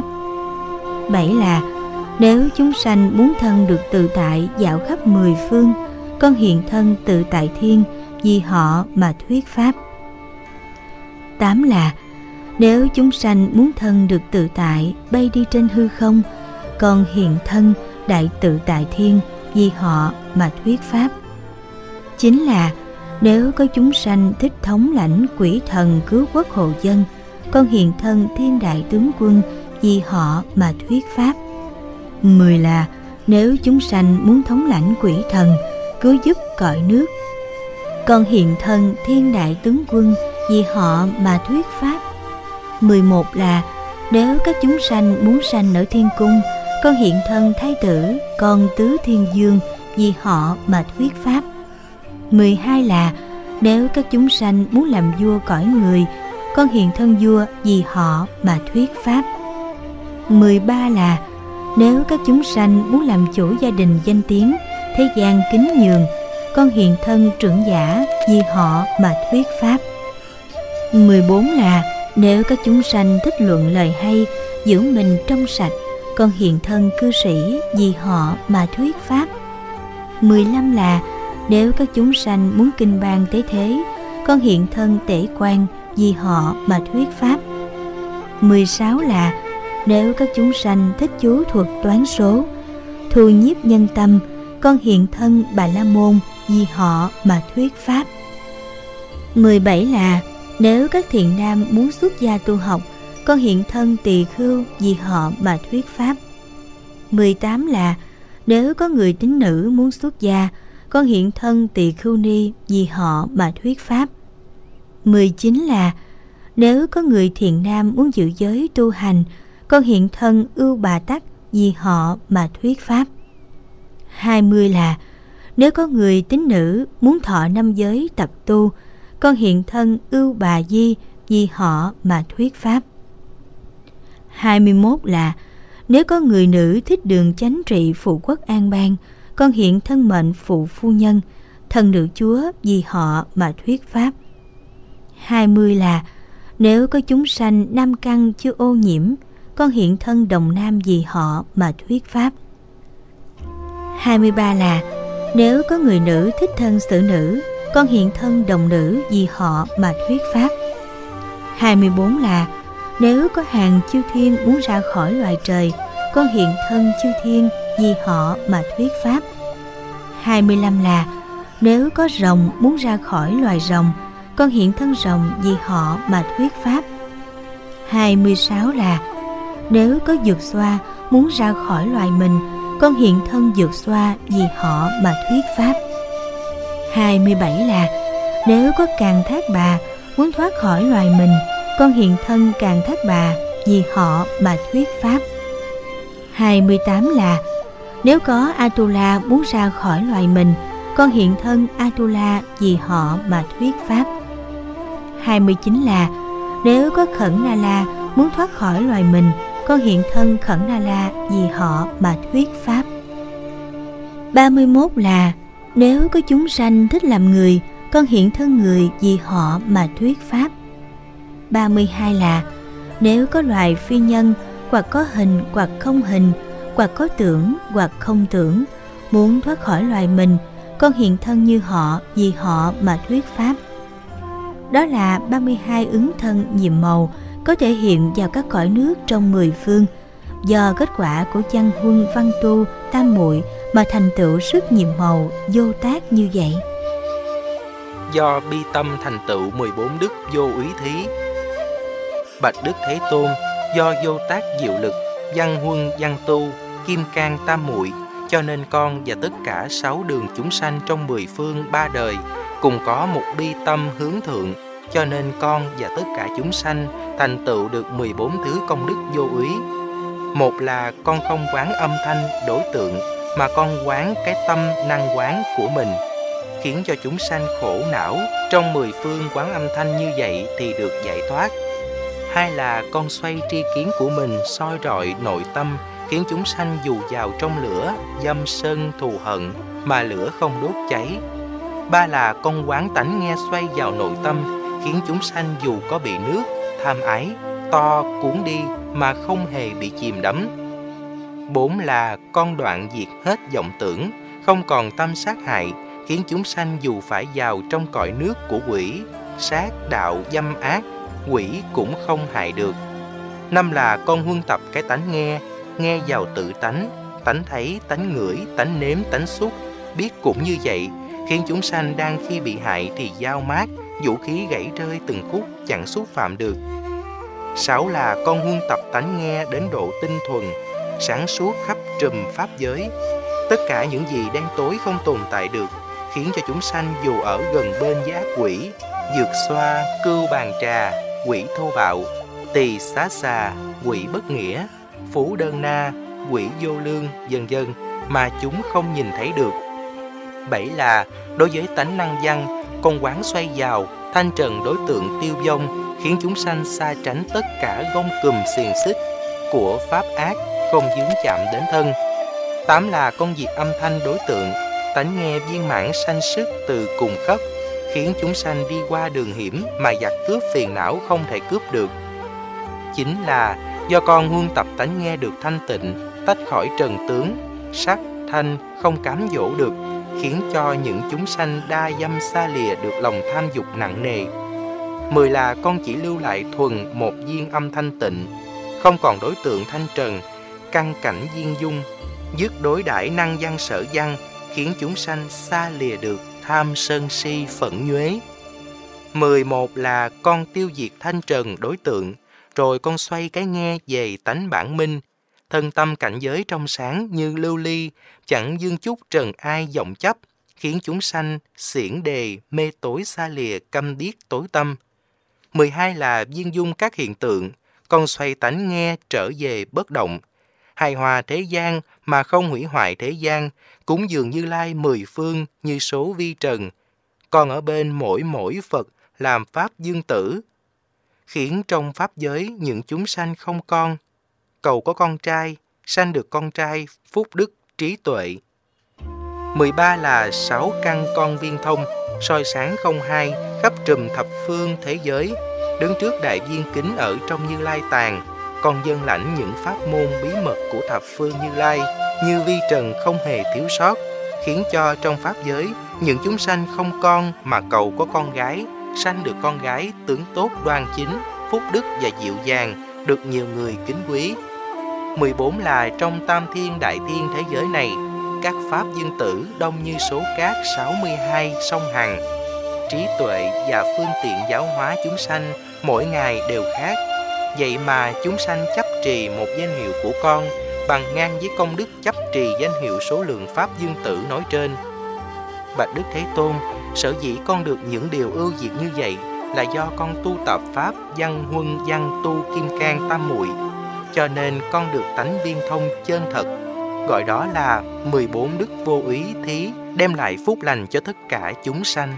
Speaker 2: Bảy là nếu chúng sanh muốn thân được tự tại dạo khắp mười phương, con hiện thân Tự Tại Thiên vì họ mà thuyết pháp. Tám là nếu chúng sanh muốn thân được tự tại bay đi trên hư không, còn hiện thân đại tự tại thiên vì họ mà thuyết pháp. Chín là nếu có chúng sanh thích thống lãnh quỷ thần cứu quốc hộ dân, con hiện thân thiên đại tướng quân vì họ mà thuyết pháp. Mười là nếu chúng sanh muốn thống lãnh quỷ thần cứu giúp cõi nước, con hiện thân thiên đại tướng quân vì họ mà thuyết pháp. Mười một là nếu các chúng sanh muốn sanh ở thiên cung, con hiện thân thái tử con tứ thiên dương vì họ mà thuyết pháp. Mười hai là nếu các chúng sanh muốn làm vua cõi người, con hiện thân vua vì họ mà thuyết pháp. Mười ba là nếu các chúng sanh muốn làm chủ gia đình danh tiếng, thế gian kính nhường, con hiện thân trưởng giả vì họ mà thuyết pháp. Mười bốn là nếu các chúng sanh thích luận lời hay, giữ mình trong sạch, con hiện thân cư sĩ vì họ mà thuyết pháp. Mười lăm là nếu các chúng sanh muốn kinh ban tế thế, con hiện thân tể quan vì họ mà thuyết pháp. Mười sáu là nếu các chúng sanh thích chú thuật toán số, thu nhiếp nhân tâm, con hiện thân Bà La Môn vì họ mà thuyết pháp. Mười bảy là nếu các thiện nam muốn xuất gia tu học, con hiện thân Tỳ Khưu vì họ mà thuyết pháp. Mười tám là nếu có người tín nữ muốn xuất gia, con hiện thân Tỳ Khưu Ni vì họ mà thuyết pháp. Mười chín là nếu có người thiện nam muốn giữ giới tu hành, con hiện thân Ưu Bà Tắc vì họ mà thuyết pháp. Hai mươi là nếu có người tín nữ muốn thọ năm giới tập tu, con hiện thân Ưu Bà Di vì họ mà thuyết pháp. Hai mươi mốt là nếu có người nữ thích đường chánh trị phụ quốc an bang, con hiện thân mệnh phụ phu nhân, thần nữ chúa vì họ mà thuyết pháp. Hai mươi là nếu có chúng sanh nam căn chưa ô nhiễm, con hiện thân đồng nam vì họ mà thuyết pháp. Hai mươi ba là nếu có người nữ thích thân xử nữ, con hiện thân đồng nữ vì họ mà thuyết pháp. Hai mươi bốn là nếu có hàng chư thiên muốn ra khỏi loài trời, con hiện thân chư thiên vì họ mà thuyết pháp. Hai mươi lăm là nếu có rồng muốn ra khỏi loài rồng, con hiện thân rồng vì họ mà thuyết pháp. Hai mươi sáu là nếu có dược xoa muốn ra khỏi loài mình, con hiện thân dược xoa vì họ mà thuyết pháp. Hai mươi bảy là nếu có càn thác bà muốn thoát khỏi loài mình, con hiện thân càn thác bà vì họ mà thuyết pháp. Hai mươi tám là nếu có Atula muốn ra khỏi loài mình, con hiện thân Atula vì họ mà thuyết pháp. Hai mươi chín là nếu có Khẩn Na La muốn thoát khỏi loài mình, con hiện thân Khẩn Na La vì họ mà thuyết pháp. Ba mươi mốt là nếu có chúng sanh thích làm người, con hiện thân người vì họ mà thuyết pháp. Ba mươi hai là nếu có loài phi nhân, hoặc có hình hoặc không hình, hoặc có tưởng hoặc không tưởng, muốn thoát khỏi loài mình, con hiện thân như họ vì họ mà thuyết pháp. Đó là ba mươi hai ứng thân nhiệm màu có thể hiện vào các cõi nước trong mười phương, do kết quả của văn huân văn tu tam muội mà thành tựu sức nhiệm màu vô tác như vậy.
Speaker 3: Do bi tâm thành tựu mười bốn đức vô úy thí. Bạch Đức Thế Tôn, do vô tác diệu lực, văn huân văn tu, kim cang tam muội, cho nên con và tất cả sáu đường chúng sanh trong mười phương ba đời cùng có một bi tâm hướng thượng, cho nên con và tất cả chúng sanh thành tựu được mười bốn thứ công đức vô úy. Một là con không quán âm thanh đối tượng, mà con quán cái tâm năng quán của mình, khiến cho chúng sanh khổ não trong mười phương quán âm thanh như vậy thì được giải thoát. Hai là con xoay tri kiến của mình soi rọi nội tâm, khiến chúng sanh dù vào trong lửa dâm sân thù hận mà lửa không đốt cháy. Ba là con quán tánh nghe xoay vào nội tâm, khiến chúng sanh dù có bị nước tham ái to cuốn đi mà không hề bị chìm đắm. Bốn là con đoạn diệt hết vọng tưởng, không còn tâm sát hại, khiến chúng sanh dù phải vào trong cõi nước của quỷ, sát đạo dâm ác quỷ cũng không hại được. Năm là con huân tập cái tánh nghe, nghe vào tự tánh, tánh thấy, tánh ngửi, tánh nếm, tánh xúc, biết cũng như vậy, khiến chúng sanh đang khi bị hại thì dao mát, vũ khí gãy rơi từng khúc, chẳng xúc phạm được. Sáu là con huân tập tánh nghe đến độ tinh thuần, sáng suốt khắp trùm pháp giới. Tất cả những gì đen tối không tồn tại được, khiến cho chúng sanh dù ở gần bên với ác quỷ, dược xoa, cưu bàn trà, quỷ thô bạo, tỳ xá xà, quỷ bất nghĩa, phú đơn na, quỷ vô lương, vân vân mà chúng không nhìn thấy được. Bảy là đối với tánh năng văn, con quán xoay vào, thanh trần đối tượng tiêu vong, khiến chúng sanh xa tránh tất cả gông cùm xiềng xích của pháp ác, không dướng chạm đến thân. Tám là con diệt âm thanh đối tượng, tánh nghe viên mãn sanh sức từ cùng khắp, khiến chúng sanh đi qua đường hiểm mà giặc cướp phiền não không thể cướp được. Chính là do con huân tập tánh nghe được thanh tịnh, tách khỏi trần tướng, sắc, thanh không cám dỗ được, khiến cho những chúng sanh đa dâm xa lìa được lòng tham dục nặng nề. Mười là con chỉ lưu lại thuần một viên âm thanh tịnh, không còn đối tượng thanh trần, căn cảnh viên dung, dứt đối đãi năng văn sở văn, khiến chúng sanh xa lìa được tham sân si phẫn nhuế. Mười một là con tiêu diệt thanh trần đối tượng, rồi con xoay cái nghe về tánh bản minh, thân tâm cảnh giới trong sáng như lưu ly, chẳng dương chút trần ai vọng chấp, khiến chúng sanh xiển đề mê tối xa lìa câm điếc tối tâm. Mười hai là viên dung các hiện tượng, con xoay tánh nghe trở về bất động, hài hòa thế gian mà không hủy hoại thế gian, cúng dường Như Lai mười phương như số vi trần, còn ở bên mỗi mỗi Phật làm pháp dương tử, khiến trong pháp giới những chúng sanh không con, cầu có con trai, sanh được con trai, phúc đức, trí tuệ. Mười ba là sáu căn con viên thông, soi sáng không hai, khắp trùm thập phương thế giới, đứng trước đại viên kính ở trong Như Lai tàng, con dân lãnh những pháp môn bí mật của thập phương Như Lai, như vi trần không hề thiếu sót, khiến cho trong pháp giới những chúng sanh không con mà cầu có con gái, sanh được con gái tướng tốt đoan chính, phúc đức và dịu dàng, được nhiều người kính quý. Mười bốn là trong tam thiên đại thiên thế giới này, các pháp dương tử đông như số cát sáu mươi hai sông Hằng, trí tuệ và phương tiện giáo hóa chúng sanh mỗi ngày đều khác. Vậy mà chúng sanh chấp trì một danh hiệu của con bằng ngang với công đức chấp trì danh hiệu số lượng pháp dương tử nói trên. Bạch Đức Thế Tôn, sở dĩ con được những điều ưu việt như vậy là do con tu tập pháp văn huân văn tu kim cang tam muội, cho nên con được tánh viên thông chân thật, gọi đó là mười bốn đức vô úy thí, đem lại phúc lành cho tất cả chúng sanh.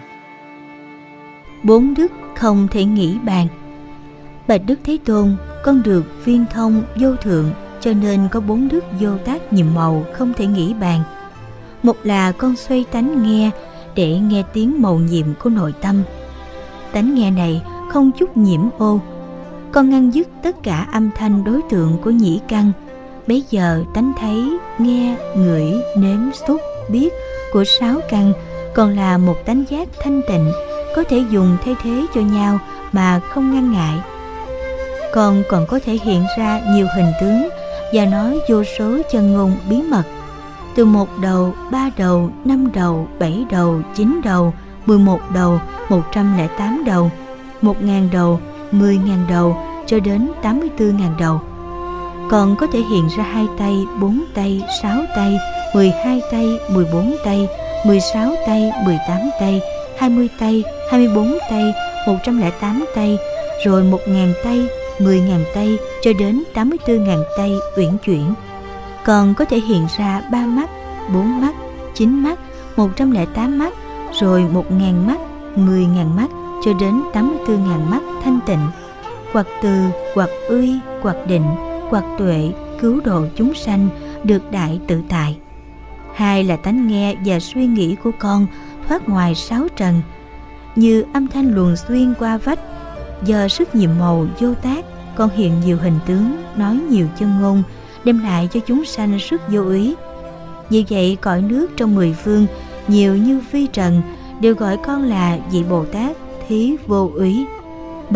Speaker 2: Bốn đức không thể nghĩ bàn. Bạch Đức Thế Tôn, con được viên thông vô thượng, cho nên có bốn đức vô tác nhiệm màu không thể nghĩ bàn. Một là con xoay tánh nghe để nghe tiếng mầu nhiệm của nội tâm. Tánh nghe này không chút nhiễm ô. Con ngăn dứt tất cả âm thanh đối tượng của nhĩ căn. Bấy giờ tánh thấy, nghe, ngửi, nếm, xúc, biết của sáu căn còn là một tánh giác thanh tịnh, có thể dùng thay thế cho nhau mà không ngăn ngại. Con còn có thể hiện ra nhiều hình tướng và nói vô số chân ngôn bí mật, từ một đầu, ba đầu, năm đầu, bảy đầu, chín đầu, mười một đầu, một trăm lẻ tám đầu, một ngàn đầu, mười ngàn đầu, cho đến tám mươi tư ngàn đầu. Còn có thể hiện ra hai tay, bốn tay, sáu tay, mười hai tay, mười bốn tay, mười sáu tay, mười tám tay, hai mươi tay, hai mươi bốn tay, một trăm lẻ tám tay, rồi một ngàn tay, mười ngàn tay, cho đến tám mươi tư ngàn tay uyển chuyển. Còn có thể hiện ra ba mắt, bốn mắt, chín mắt, một trăm lẻ tám mắt, rồi một ngàn mắt, mười ngàn mắt, cho đến tám mươi tư ngàn mắt thanh tịnh, hoặc từ, hoặc uy, hoặc định, hoặc tuệ, cứu độ chúng sanh được đại tự tại. Hai là tánh nghe và suy nghĩ của con thoát ngoài sáu trần, như âm thanh luồn xuyên qua vách. Do sức nhiệm màu vô tác, con hiện nhiều hình tướng, nói nhiều chân ngôn, đem lại cho chúng sanh sức vô úy. Vì vậy cõi nước trong mười phương nhiều như vi trần đều gọi con là vị Bồ Tát thí vô úy. Ba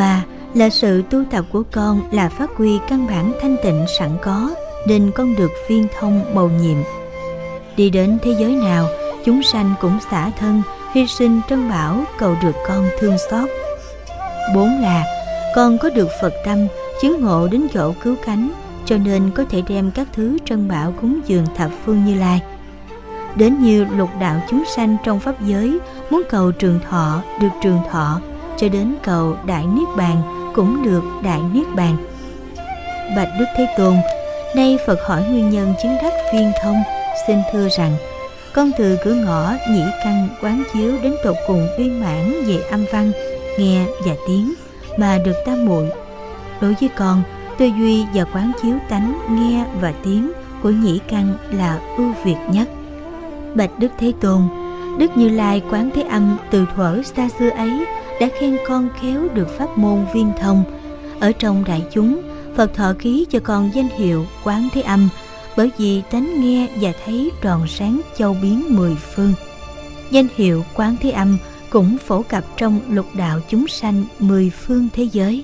Speaker 2: là sự tu tập của con là phát huy căn bản thanh tịnh sẵn có, nên con được viên thông mầu nhiệm. Đi đến thế giới nào, chúng sanh cũng xả thân, hy sinh trân bảo cầu được con thương xót. Bốn là con có được Phật tâm, chứng ngộ đến chỗ cứu cánh, cho nên có thể đem các thứ trân bảo cúng dường thập phương Như Lai. Đến như lục đạo chúng sanh trong pháp giới, muốn cầu trường thọ được trường thọ, cho đến cầu đại niết bàn cũng được đại niết bàn. Bạch Đức Thế Tôn, nay Phật hỏi nguyên nhân chứng đắc viên thông, xin thưa rằng con từ cửa ngõ nhĩ căn quán chiếu đến tột cùng viên mãn về âm văn, nghe và tiếng mà được tam muội. Đối với con, tư duy và quán chiếu tánh nghe và tiếng của nhĩ căn là ưu việt nhất. Bạch Đức Thế Tôn, Đức Như Lai Quán Thế Âm từ thuở xa xưa ấy đã khen con khéo được pháp môn viên thông. Ở trong đại chúng, Phật thọ ký cho con danh hiệu Quán Thế Âm, bởi vì tánh nghe và thấy tròn sáng châu biến mười phương. Danh hiệu Quán Thế Âm cũng phổ cập trong lục đạo chúng sanh mười phương thế giới.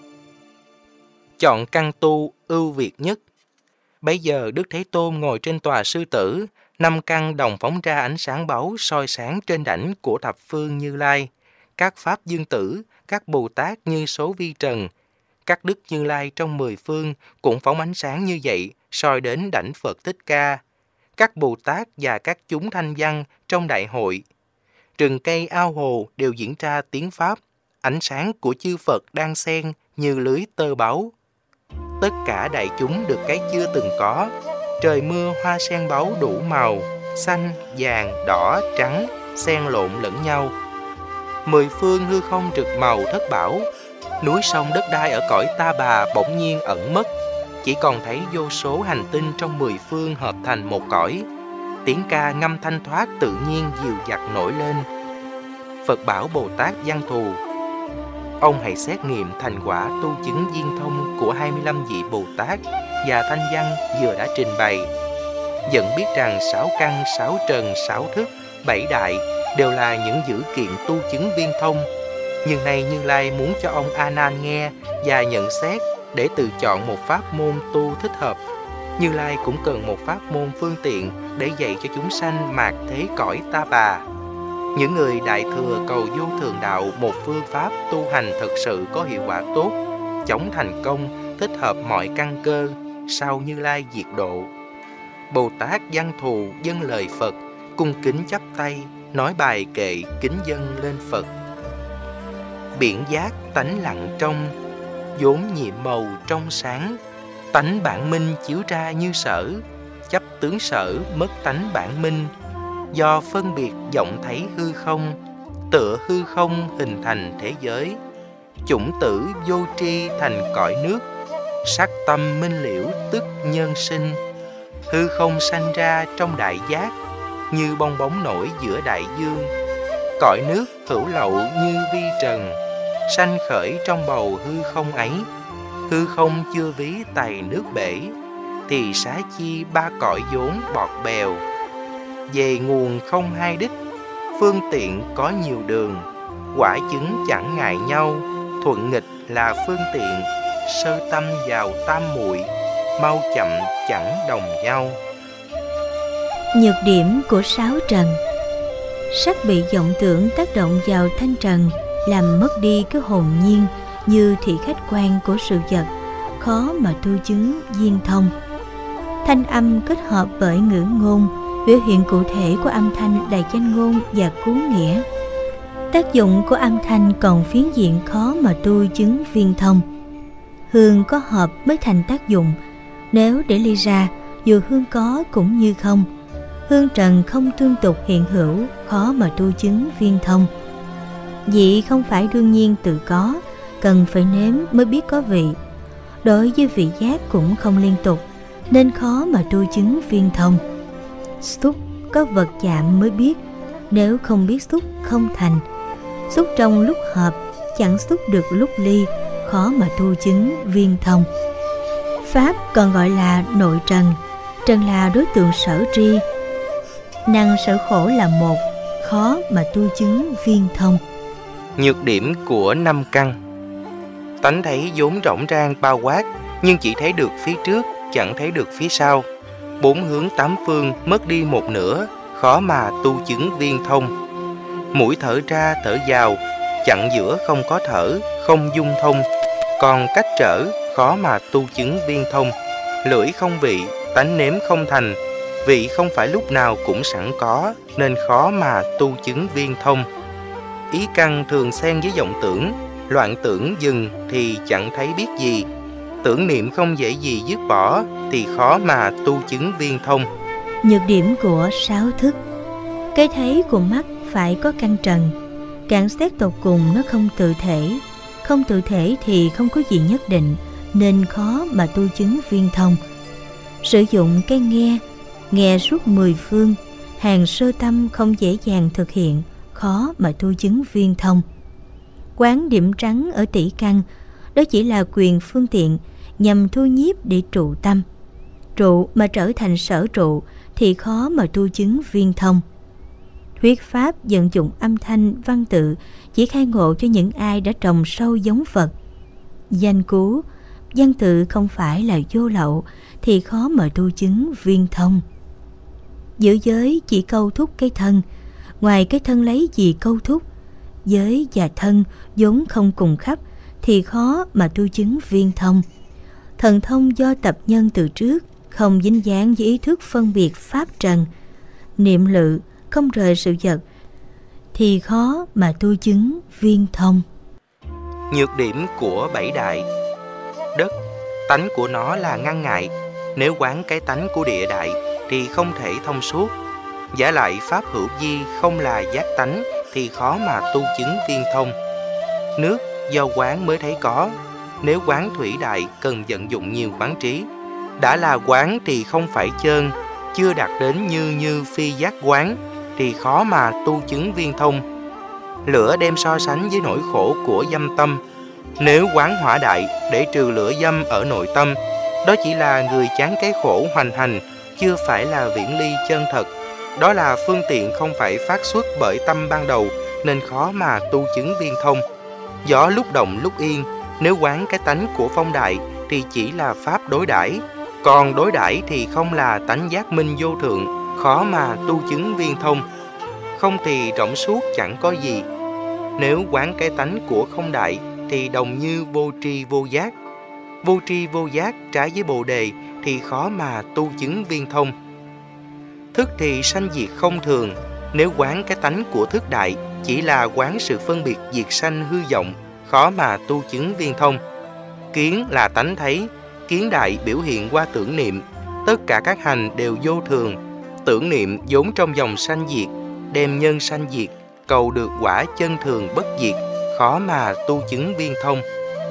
Speaker 3: Chọn căn tu ưu việt nhất. Bấy giờ Đức Thế Tôn ngồi trên tòa sư tử, năm căn đồng phóng ra ánh sáng báu soi sáng trên đảnh của thập phương Như Lai. Các pháp dương tử, các Bồ Tát như số vi trần, các Đức Như Lai trong mười phương cũng phóng ánh sáng như vậy, soi đến đảnh Phật Thích Ca. Các Bồ Tát và các chúng thanh văn trong đại hội. Rừng cây ao hồ đều diễn ra tiếng Pháp, ánh sáng của chư Phật đang xen như lưới tơ báu. Tất cả đại chúng được cái chưa từng có. Trời mưa hoa sen báu đủ màu, xanh, vàng, đỏ, trắng, xen lộn lẫn nhau. Mười phương hư không rực màu thất bảo. Núi sông đất đai ở cõi Ta Bà bỗng nhiên ẩn mất, chỉ còn thấy vô số hành tinh trong mười phương hợp thành một cõi. Tiếng ca ngâm thanh thoát tự nhiên dịu dặt nổi lên. Phật bảo Bồ Tát Văn Thù: ông hãy xét nghiệm thành quả tu chứng viên thông của hai mươi lăm vị Bồ Tát và thanh văn vừa đã trình bày. Dẫn biết rằng sáu căn, sáu trần, sáu thức, bảy đại đều là những dữ kiện tu chứng viên thông. Nhưng nay Như Lai muốn cho ông A Nan nghe và nhận xét để tự chọn một pháp môn tu thích hợp. Như Lai cũng cần một pháp môn phương tiện để dạy cho chúng sanh mạt thế cõi Ta Bà. Những người đại thừa cầu vô thượng đạo một phương pháp tu hành thực sự có hiệu quả tốt, chóng thành công, thích hợp mọi căn cơ, sau Như Lai diệt độ. Bồ Tát Văn Thù dâng lời Phật, cung kính chắp tay, nói bài kệ kính dâng lên Phật. Biển giác tánh lặng trong, vốn nhiệm màu trong sáng, tánh bản minh chiếu ra như sở, chấp tướng sở mất tánh bản minh. Do phân biệt vọng thấy hư không, tựa hư không hình thành thế giới. Chủng tử vô tri thành cõi nước, sắc tâm minh liễu tức nhân sinh. Hư không sanh ra trong đại giác, như bong bóng nổi giữa đại dương. Cõi nước hữu lậu như vi trần, sanh khởi trong bầu hư không ấy. Hư không chưa ví tài nước bể, thì xá chi ba cõi vốn bọt bèo. Về nguồn không hai đích, phương tiện có nhiều đường. Quả chứng chẳng ngại nhau, thuận nghịch là phương tiện. Sơ tâm vào tam muội, mau chậm chẳng đồng nhau.
Speaker 2: Nhược điểm của sáu trần. Sắc bị vọng tưởng tác động vào thanh trần, làm mất đi cái hồn nhiên như thị khách quan của sự vật, khó mà tu chứng viên thông. Thanh âm kết hợp bởi ngữ ngôn, biểu hiện cụ thể của âm thanh là danh ngôn và cú nghĩa. Tác dụng của âm thanh còn phiến diện khó mà tu chứng viên thông. Hương có hợp mới thành tác dụng, nếu để ly ra, dù hương có cũng như không. Hương trần không tương tục hiện hữu, khó mà tu chứng viên thông. Vị không phải đương nhiên tự có, cần phải nếm mới biết có vị. Đối với vị giác cũng không liên tục, nên khó mà tu chứng viên thông. Xúc có vật chạm mới biết, nếu không biết xúc không thành. Xúc trong lúc hợp, chẳng xúc được lúc ly, khó mà tu chứng viên thông. Pháp còn gọi là nội trần, trần là đối tượng sở tri. Năng sở khổ là một, khó mà tu chứng viên thông.
Speaker 3: Nhược điểm của năm căn. Tánh thấy vốn rỗng rang bao quát, nhưng chỉ thấy được phía trước, chẳng thấy được phía sau. Bốn hướng tám phương mất đi một nửa, khó mà tu chứng viên thông. Mũi thở ra thở vào, chặn giữa không có thở, không dung thông. Còn cách trở, khó mà tu chứng viên thông. Lưỡi không vị, tánh nếm không thành. Vị không phải lúc nào cũng sẵn có, nên khó mà tu chứng viên thông. Ý căn thường xen với vọng tưởng, loạn tưởng dừng thì chẳng thấy biết gì. Tưởng niệm không dễ gì dứt bỏ thì khó mà tu chứng viên thông.
Speaker 2: Nhược điểm của sáu thức. Cái thấy của mắt phải có căn trần. Cạn xét tột cùng nó không tự thể. Không tự thể thì không có gì nhất định, nên khó mà tu chứng viên thông. Sử dụng cái nghe, nghe suốt mười phương, hàng sơ tâm không dễ dàng thực hiện, khó mà tu chứng viên thông. Quán điểm trắng ở tỷ căn, đó chỉ là quyền phương tiện nhằm thu nhiếp để trụ tâm. Trụ mà trở thành sở trụ thì khó mà tu chứng viên thông. Thuyết pháp vận dụng âm thanh văn tự chỉ khai ngộ cho những ai đã trồng sâu giống Phật. Danh cú, văn tự không phải là vô lậu thì khó mà tu chứng viên thông. Giữ giới chỉ câu thúc cái thân, ngoài cái thân lấy gì câu thúc. Giới và thân vốn không cùng khắp thì khó mà tu chứng viên thông. Thần thông do tập nhân từ trước, không dính dáng với ý thức phân biệt pháp trần. Niệm lự không rời sự vật thì khó mà tu chứng viên thông.
Speaker 3: Nhược điểm của bảy đại. Đất, tánh của nó là ngăn ngại. Nếu quán cái tánh của địa đại thì không thể thông suốt. Giả lại pháp hữu vi không là giác tánh thì khó mà tu chứng viên thông. Nước do quán mới thấy có. Nếu quán thủy đại cần vận dụng nhiều quán trí. Đã là quán thì không phải chơn, chưa đạt đến như như phi giác quán thì khó mà tu chứng viên thông. Lửa đem so sánh với nỗi khổ của dâm tâm. Nếu quán hỏa đại để trừ lửa dâm ở nội tâm, đó chỉ là người chán cái khổ hoành hành, chưa phải là viễn ly chân thật. Đó là phương tiện không phải phát xuất bởi tâm ban đầu, nên khó mà tu chứng viên thông. Gió lúc động lúc yên, nếu quán cái tánh của phong đại thì chỉ là pháp đối đãi, còn đối đãi thì không là tánh giác minh vô thượng, khó mà tu chứng viên thông. Không thì rỗng suốt chẳng có gì. Nếu quán cái tánh của không đại thì đồng như vô tri vô giác. Vô tri vô giác trái với bồ đề thì khó mà tu chứng viên thông. Thức thì sanh diệt không thường. Nếu quán cái tánh của thức đại chỉ là quán sự phân biệt diệt sanh hư vọng, khó mà tu chứng viên thông. Kiến là tánh thấy. Kiến đại biểu hiện qua tưởng niệm. Tất cả các hành đều vô thường. Tưởng niệm vốn trong dòng sanh diệt, đem nhân sanh diệt, cầu được quả chân thường bất diệt, khó mà tu chứng viên thông.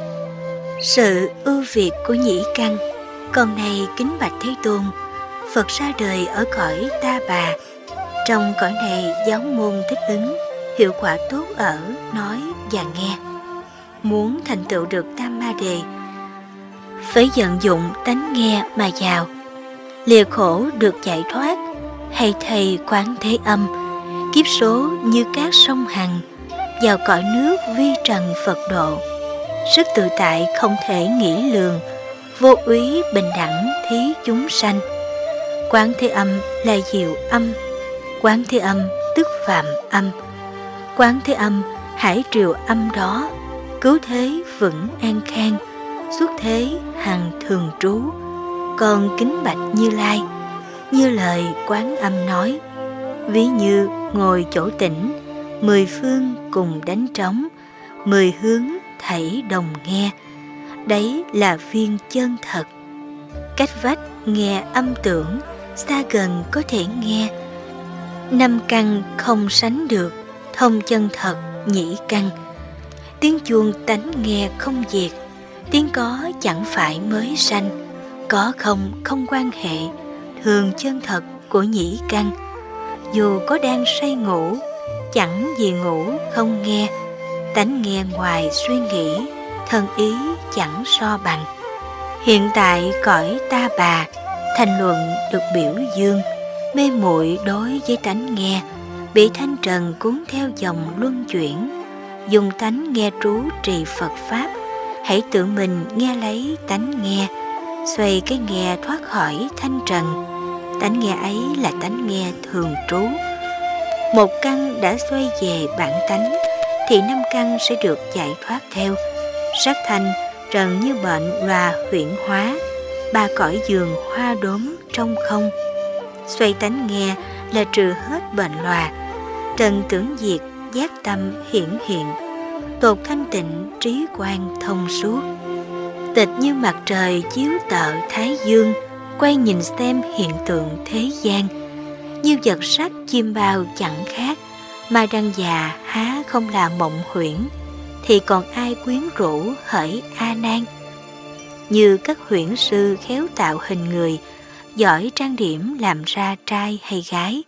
Speaker 1: Sự ưu việt của nhĩ căn. Còn này kính bạch Thế Tôn, Phật ra đời ở cõi Ta Bà. Trong cõi này giáo môn thích ứng, hiệu quả tốt ở nói và nghe. Muốn thành tựu được Tam Ma Đề, phải vận dụng tánh nghe mà vào. Lìa khổ được giải thoát, hay thầy Quán Thế Âm. Kiếp số như các sông Hằng, vào cõi nước vi trần Phật độ. Sức tự tại không thể nghĩ lường, vô úy bình đẳng thí chúng sanh. Quán Thế Âm là diệu âm, Quán Thế Âm tức phạm âm. Quán Thế Âm hải triều âm đó, cứu thế vững an khang, xuất thế hằng thường trú. Còn kính bạch Như Lai, như lời Quán Âm nói, ví như ngồi chỗ tĩnh, mười phương cùng đánh trống, mười hướng thảy đồng nghe. Đấy là viên chân thật. Cách vách nghe âm tưởng, xa gần có thể nghe. Năm căn không sánh được, thông chân thật nhĩ căn. Tiếng chuông tánh nghe không diệt, tiếng có chẳng phải mới sanh. Có không không quan hệ, thường chân thật của nhĩ căn. Dù có đang say ngủ, chẳng gì ngủ không nghe. Tánh nghe ngoài suy nghĩ, thân ý chẳng so bằng. Hiện tại cõi Ta Bà, thành luận được biểu dương. Mê muội đối với tánh nghe, bị thanh trần cuốn theo dòng luân chuyển. Dùng tánh nghe trú trì Phật Pháp, hãy tự mình nghe lấy tánh nghe, xoay cái nghe thoát khỏi thanh trần. Tánh nghe ấy là tánh nghe thường trú. Một căn đã xoay về bản tánh, thì năm căn sẽ được giải thoát theo. Sắc thanh trần như bệnh loà huyễn hóa, ba cõi giường hoa đốm trong không. Xoay tánh nghe là trừ hết bệnh loà, trần tưởng diệt, giác tâm hiển hiện, tột thanh tịnh trí quang thông suốt. Tịch như mặt trời chiếu tợ thái dương, quay nhìn xem hiện tượng thế gian. Như vật sắc chim bao chẳng khác, mà đăng già há không là mộng huyễn, thì còn ai quyến rũ hỡi A Nan. Như các huyễn sư khéo tạo hình người, giỏi trang điểm làm ra trai hay gái,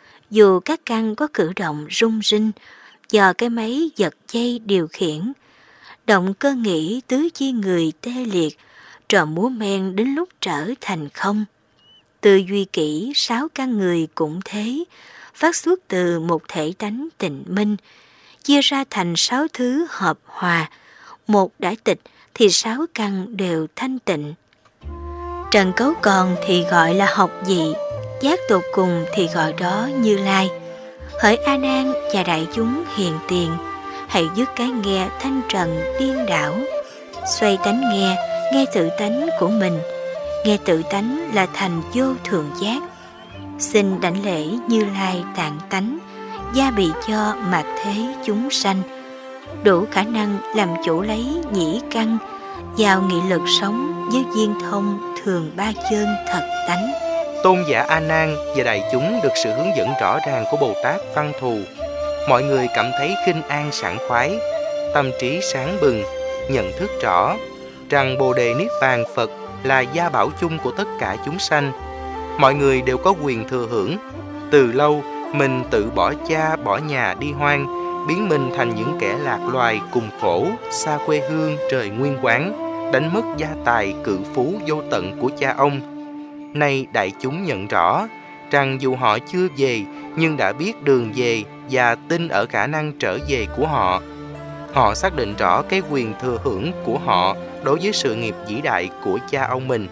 Speaker 1: dù các căn có cử động rung rinh, do cái máy giật dây điều khiển, động cơ nghĩ tứ chi người tê liệt, trò múa men đến lúc trở thành không. Tư duy kỹ sáu căn người cũng thế, phát xuất từ một thể tánh tịnh minh, chia ra thành sáu thứ hợp hòa. Một đã tịch thì sáu căn đều thanh tịnh. Trần cấu còn thì gọi là học dị, giác tột cùng thì gọi đó Như Lai. Hỡi A Nan và đại chúng hiền tiền, hãy dứt cái nghe thanh trần điên đảo, xoay tánh nghe, nghe tự tánh của mình. Nghe tự tánh là thành vô thượng giác. Xin đảnh lễ Như Lai tạng tánh, gia bị cho mạt thế chúng sanh, đủ khả năng làm chủ lấy nhĩ căn, vào nghị lực sống với viên thông thường ba chân thật tánh.
Speaker 3: Tôn giả A Nan và đại chúng được sự hướng dẫn rõ ràng của Bồ Tát Văn Thù. Mọi người cảm thấy khinh an sảng khoái, tâm trí sáng bừng, nhận thức rõ rằng Bồ Đề Niết Bàn Phật là gia bảo chung của tất cả chúng sanh. Mọi người đều có quyền thừa hưởng. Từ lâu, mình tự bỏ cha, bỏ nhà đi hoang, biến mình thành những kẻ lạc loài cùng khổ, xa quê hương trời nguyên quán, đánh mất gia tài cự phú vô tận của cha ông. Nay đại chúng nhận rõ rằng dù họ chưa về, nhưng đã biết đường về và tin ở khả năng trở về của họ. Họ xác định rõ cái quyền thừa hưởng của họ đối với sự nghiệp vĩ đại của cha ông mình.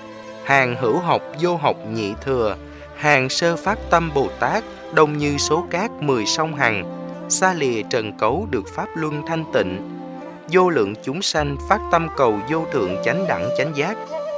Speaker 3: Hàng hữu học vô học nhị thừa, hàng sơ phát tâm Bồ Tát, đông như số cát mười sông Hằng, xa lìa trần cấu được pháp luân thanh tịnh. Vô lượng chúng sanh phát tâm cầu vô thượng chánh đẳng chánh giác.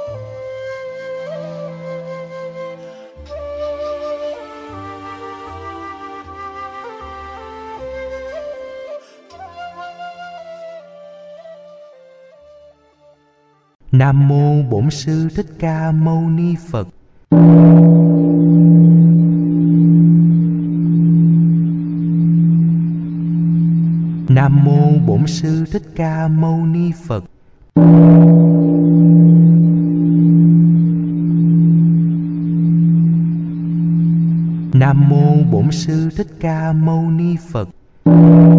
Speaker 3: Nam mô Bổn Sư Thích Ca Mâu Ni Phật. Nam mô Bổn Sư Thích Ca Mâu Ni Phật. Nam mô Bổn Sư Thích Ca Mâu Ni Phật.